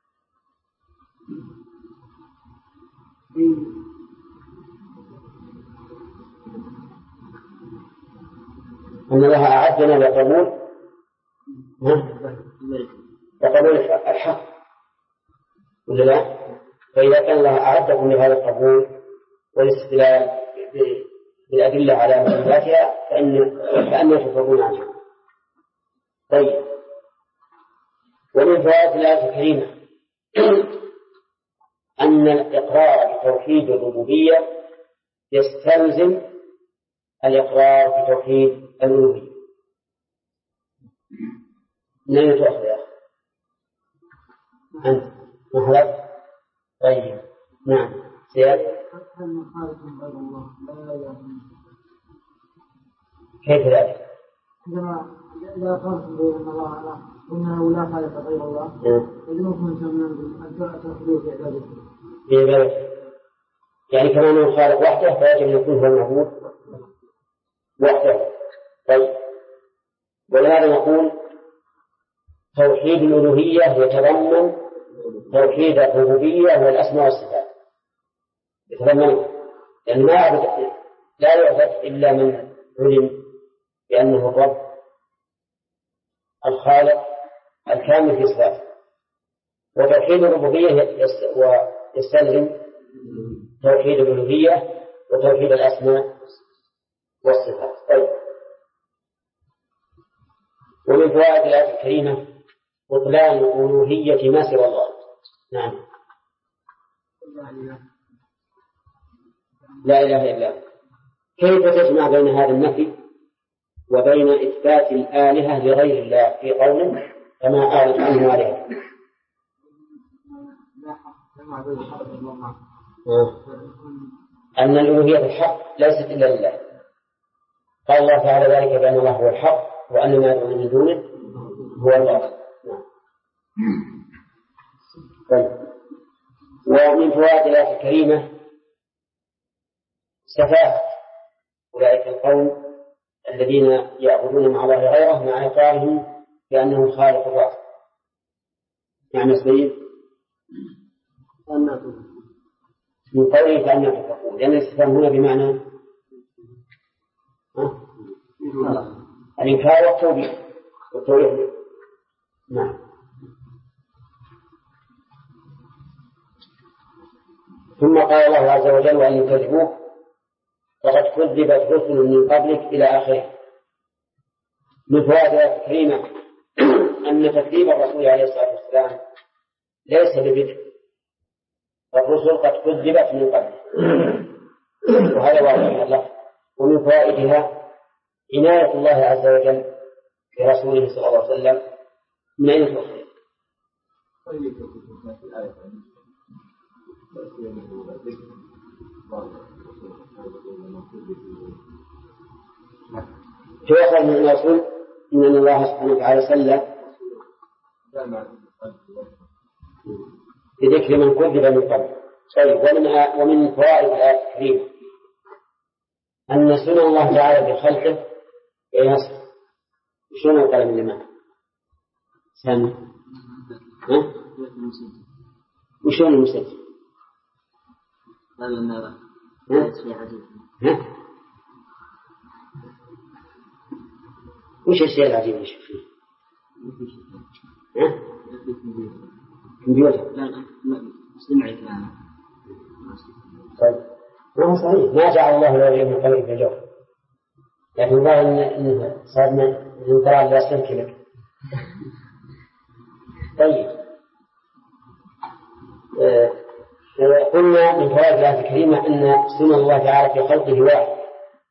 أن الله أعدنا لقبول الحق ولا لا؟ فإذا كان الله أعدكم لهذا القبول والاستدلال بالأدلة على مهماتها فأنه تفرقون عنها. طيب، ومن فوائد الآية الكريمة أن الإقرار بتوحيد الربوبية يستلزم الإقرار بتوحيد الألوهية. من أين تأخذ يا أخي؟ أنت محلت. طيب، نعم. سيادة كيف ذلك؟ عندما لا فرق بين الله وإنه لا خالق غير الله، يجب أن تأخذوا في عبادته. يعني كما أنه خالق وحده فيجب أن يكون هو المعبود وحده. طيب، ولهذا نقول توحيد الألوهية يتضمن توحيد الربوبية والأسماء والصفات، يتضمن لأن لا يعبد إلا من علم بأنه الرب الخالق الكامل في صفاته. وتوحيد الربوبية يستلزم توحيد الألوهية وتوحيد الأسماء والصفات. طيب، ومن فوائد الآية الكريمة بطلان ألوهية ما سوى الله. نعم. لا إله إلا الله. كيف تجمع بين هذا النفي وبين إثبات الآلهة لغير الله في قوله كما أعرض عنه آلهة؟ أن الألوهية الحق ليست إلا لله. قال الله تعالى ذلك بأن الله هو الحق وأن ما يدعون من دونه هو الباطل. طيب، ومن فوائد الآية الكريمة سفاهة أولئك القوم الذين يعبدون مع الله غيره مع إقرارهم بأنه خالق الرازق. يعني سيد من قوله فأنا تتقون، لأن الاستفهام هنا بمعنى الإنكار والتوبيخ. نعم. ثم قال الله عز وجل وأن يكذبوك فقد كذبت رسل من قبلك إلى آخره. من فوائد الآية الكريمة أن تكذيب الرسول عليه الصلاة والسلام ليس ببدع، الرسل قد كذبت من قبل، وهذا واضح من الله. ومن فوائدها عناية الله عز وجل برسوله صلى الله عليه وسلم من أين تؤخذ؟ تؤخذ من الرسول إن الله سبحانه وتعالى سلم بذكر من كذب من قبل. طيب، ومن فوائد الآية الكريمة أن سنن الله تعالى بخلقه يصف. شنو القلم اللي معه؟ سنة وشون المسجل؟ وش الشيء العجيب اللي شوف فيه؟ كمبيوتر؟ لا سمعي كلامه. طيب، ما هو صحيح، ما جعل الله له من قبل في الجوف، لكن الله إنه صار من ترى لا سلك لك. طيب، قلنا من فوائد الآية الكريمة أن سنن الله تعالى في خلقه واحد.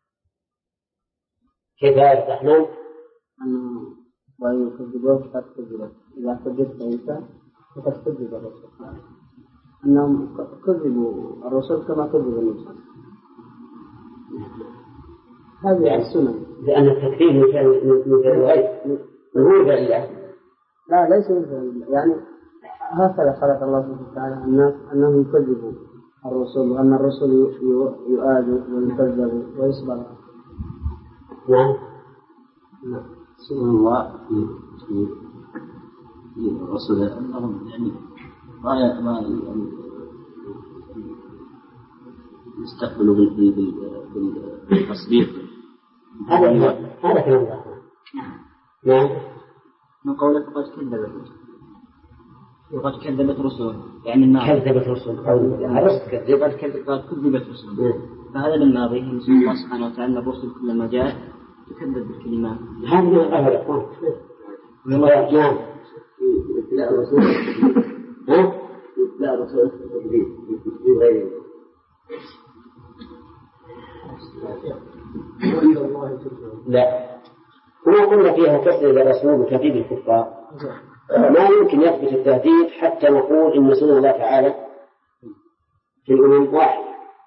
كيف يا عبد الرحمن؟ وأن يكذبوك قد كذبت، إذا كذبت عيسى فقد كذب الرسل، أنهم كذبوا الرسل كما كذب موسى. هذه يعني السنن، لأن التكذيب من الغيب نقول بالله. لا ليس من يعني هكذا خلق الله سبحانه وتعالى الناس أنهم يكذبوا الرسل، وأن الرسل يؤادوا ويكذبوا ويصبروا. نعم. سبحان الله في الرسل أنهم يعني ما يستقبلوا بالتصديق. هذا كلام. نعم. من قولك قد كذبت وقد كذبت رسل، يعني النار كذبت رسل، الرسل كذبت رسل، فهذا بالماضي نسأل الله سبحانه وتعالى الرسل كلما جاء تكذب بالكلمات. هذا من الأهل الأخوان. نعم. لا رسول لا رسول غيره. لا، وما قلنا فيها تسليل الرسول وتهديد الكفار، ما يمكن يثبت التهديد حتى نقول إن سنن الله تعالى في الأمم واحد،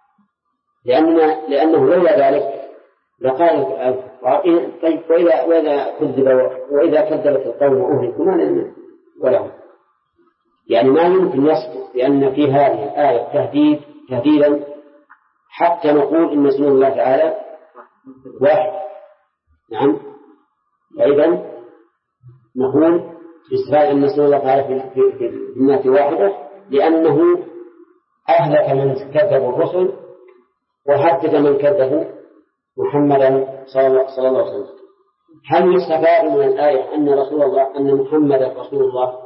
لأنه لولا ذلك لقال الكفار طيب وإذا كذبت القوم وأهلكوا ما لنا ولهم. يعني ما يمكن يصدق لأن في هذه الآية تهديدا حتى نقول إن سنن الله تعالى واحد. نعم. فإذا نقول باستفاد أن سنن الله تعالى في الناس واحدة، لأنه أهلك من كذبوا الرسل وهدد من كذبوا محمدا صلى الله عليه وسلم. هل يستفاد من الآية أن رسول الله أن محمدا رسول الله؟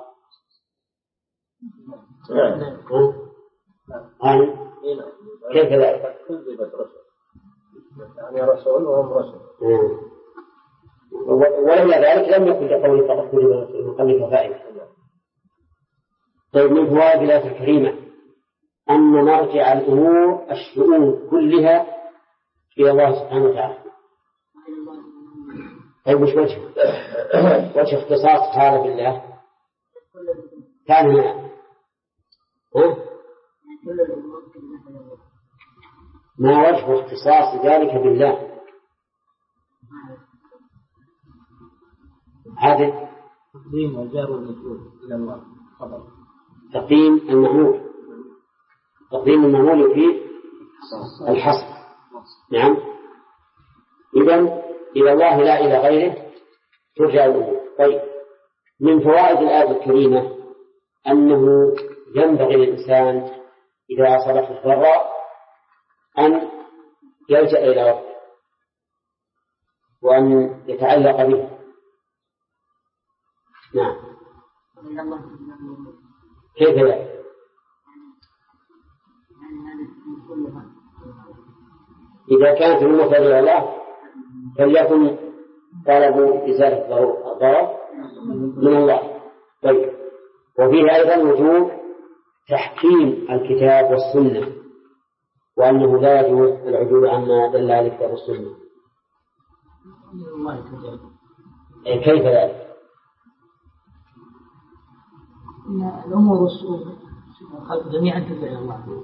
كيف ذلك؟ كذبت رسل يعني رسول وهم رسل. ولولا ذلك لم يكن لقوله فقد كذب الرسل من قبل فائدة. طيب، من فوائد الآية الكريمة أن مرجع الأمور الشؤون كلها إلى الله سبحانه وتعالى. طيب، وش وجه اختصاص هذا بالله؟ كان ما وجه اختصاص ذلك بالله؟ هذا تقديم الجار والمجرور إلى الله. تقديم المعمول تقديم المعمول في الحصر. نعم. إذن إلى الله لا إلى غيره ترجع الأمور. طيب، من فوائد الآية الكريمة أنه ينبغي للإنسان إذا أصابته الضراء أن يلجأ إلى ربه وأن يتعلق به. نعم. كيف ذلك؟ إذا كانت الأمة إلى الله فليكن طلبوا إزالة الضرر من الله. طيب، وفيه أيضا وجوب تحكيم الكتاب والسنة، وأنه لا يجوز العدول عما دل عليه الكتاب والسنة. كيف ذلك؟ إن الأمور والسؤال الخلق جميعا ترجع إلى الله،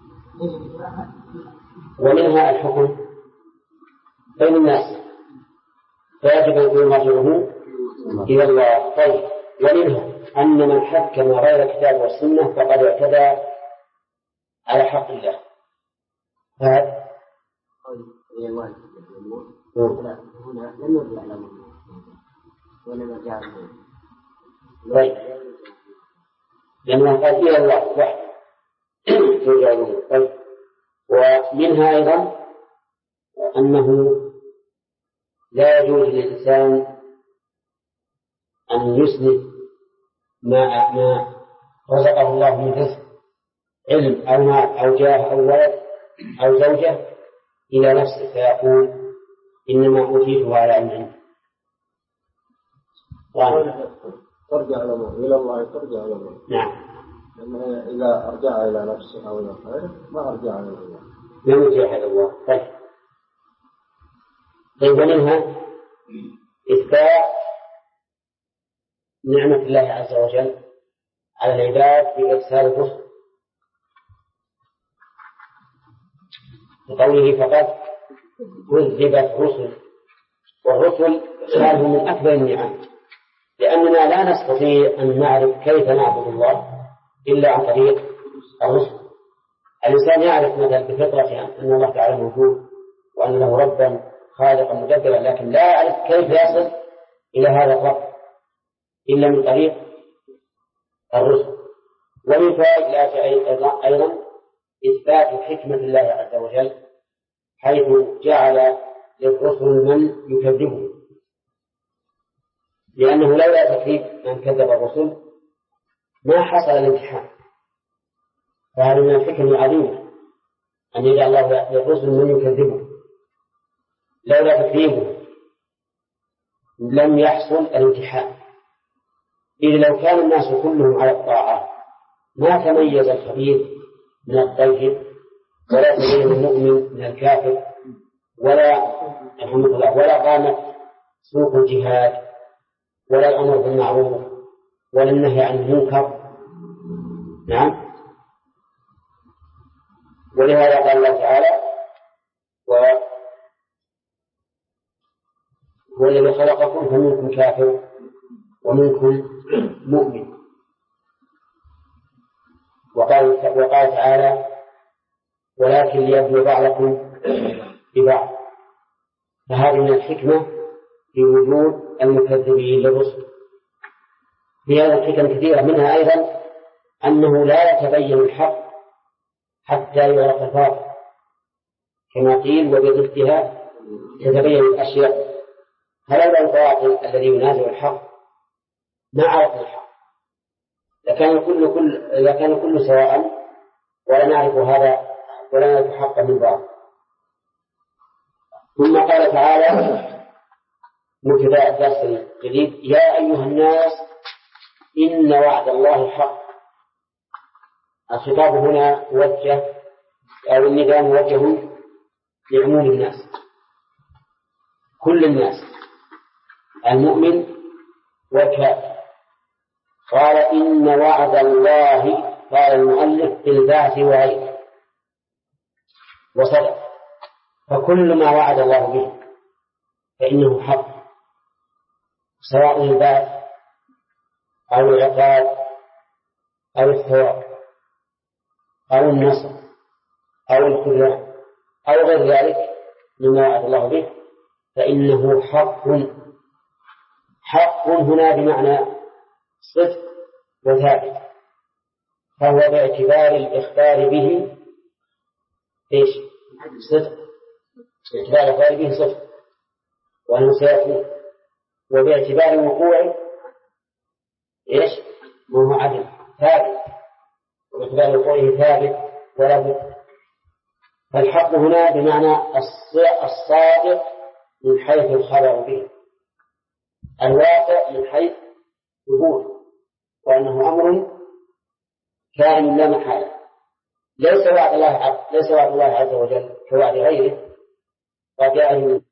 ومنها الحكم بين الناس فيجب أن يكون مرجعه إلى الله. طيب، ومنها أن من حكم غير الكتاب والسنة فقد اعتدى على حق الله. هذا هنا لم يرجع له ولما جاء. طيب، لأنه قال إلى الله وحده ترجعون. طيب، ومنها أيضا أنه لا يجوز للإنسان أن يسند ما رزقه الله من رزق، علم أو مال أو جاه أو ولد أو زوجة، إلى نفسه فيقول إنما أوتيته على علم. ترجع إلى الله، ترجع إلى الله. نعم. لأنه إذا أرجع إلى نفسه أو إلى غيره ما أرجع إلى الله، لا يرجع إلى الله. طيب، ومنها إثبات نعمة الله عز وجل على العباد بإرسال الرسل، بقوله فقد كذبت رسل، والرسل شارهم من أكبر النعم، لأننا لا نستطيع أن نعرف كيف نعبد الله إلا عن طريق الرسل. الإنسان يعرف مثلا بفطرته أن الله تعالى موجود وأن له ربا خالقا مدبرا، لكن لا يعرف كيف يصل إلى هذا الرب إلا من طريق الرسل. ومن فوائد الآية أيضا إثبات حكمة الله عز وجل، حيث جعل للرسل من يكذبه، لأنه لولا تكذيب من كذب الرسل ما حصل الامتحان. فهذا من الحكم العظيمة أن يجعل الله للرسل من يكذبه، لولا تكذيبه لم يحصل الامتحان. إذ لو كان الناس كلهم على الطاعة ما تميز الخبيث من الطيب، ولا تميز المؤمن من الكافر، ولا قامت سوق الجهاد، ولا الأمر بالمعروف، ولا النهي عن المنكر. نعم. ولهذا قال الله تعالى هو الذي خلقكم فمنكم كافر ومنكم مؤمن. وقال تعالى ولكن ليبلو بعضكم ببعض. فهذه من الحكمة في وجود المكذبين للرسل. في هذا الحكم كثيرة، منها أيضا أنه لا يتبين الحق حتى يعرف الباطل، كما قيل وبضدها تتبين الأشياء. هذا الباطل الذي ينازع الحق ما عرفنا الحق، لكان كل سواء ولا نعرف هذا ولا نعرف حقا من باطل. ثم قال تعالى مبتدأ الدرس الجديد يا أيها الناس إن وعد الله حق. الخطاب هنا موجه أو النداء موجه لعموم الناس، كل الناس، المؤمن والكافر. قال إن وعد الله، قال المؤلف بالبعث وغيره، وصدق. فكل ما وعد الله به فإنه حق، سواء البعث أو العقاب أو الثواب أو النصر أو الخذلان أو غير ذلك مما وعد الله به فإنه حق. حق هنا بمعنى صدق وثابت، فهو باعتبار الإخبار به إيش؟ صدق، باعتبار الإخبار به صدق وأنه سيكون، وباعتبار وقوعه إيش؟ ما هو عدل ثابت، وباعتبار وقوعه ثابت ولا بد. فالحق هنا بمعنى الصادق من حيث الخبر به، الواقع من حيث ظهور، وأنه أمر كائن لا محالة. ليس وعد الله عز وجل كوعد غيره، وجاءه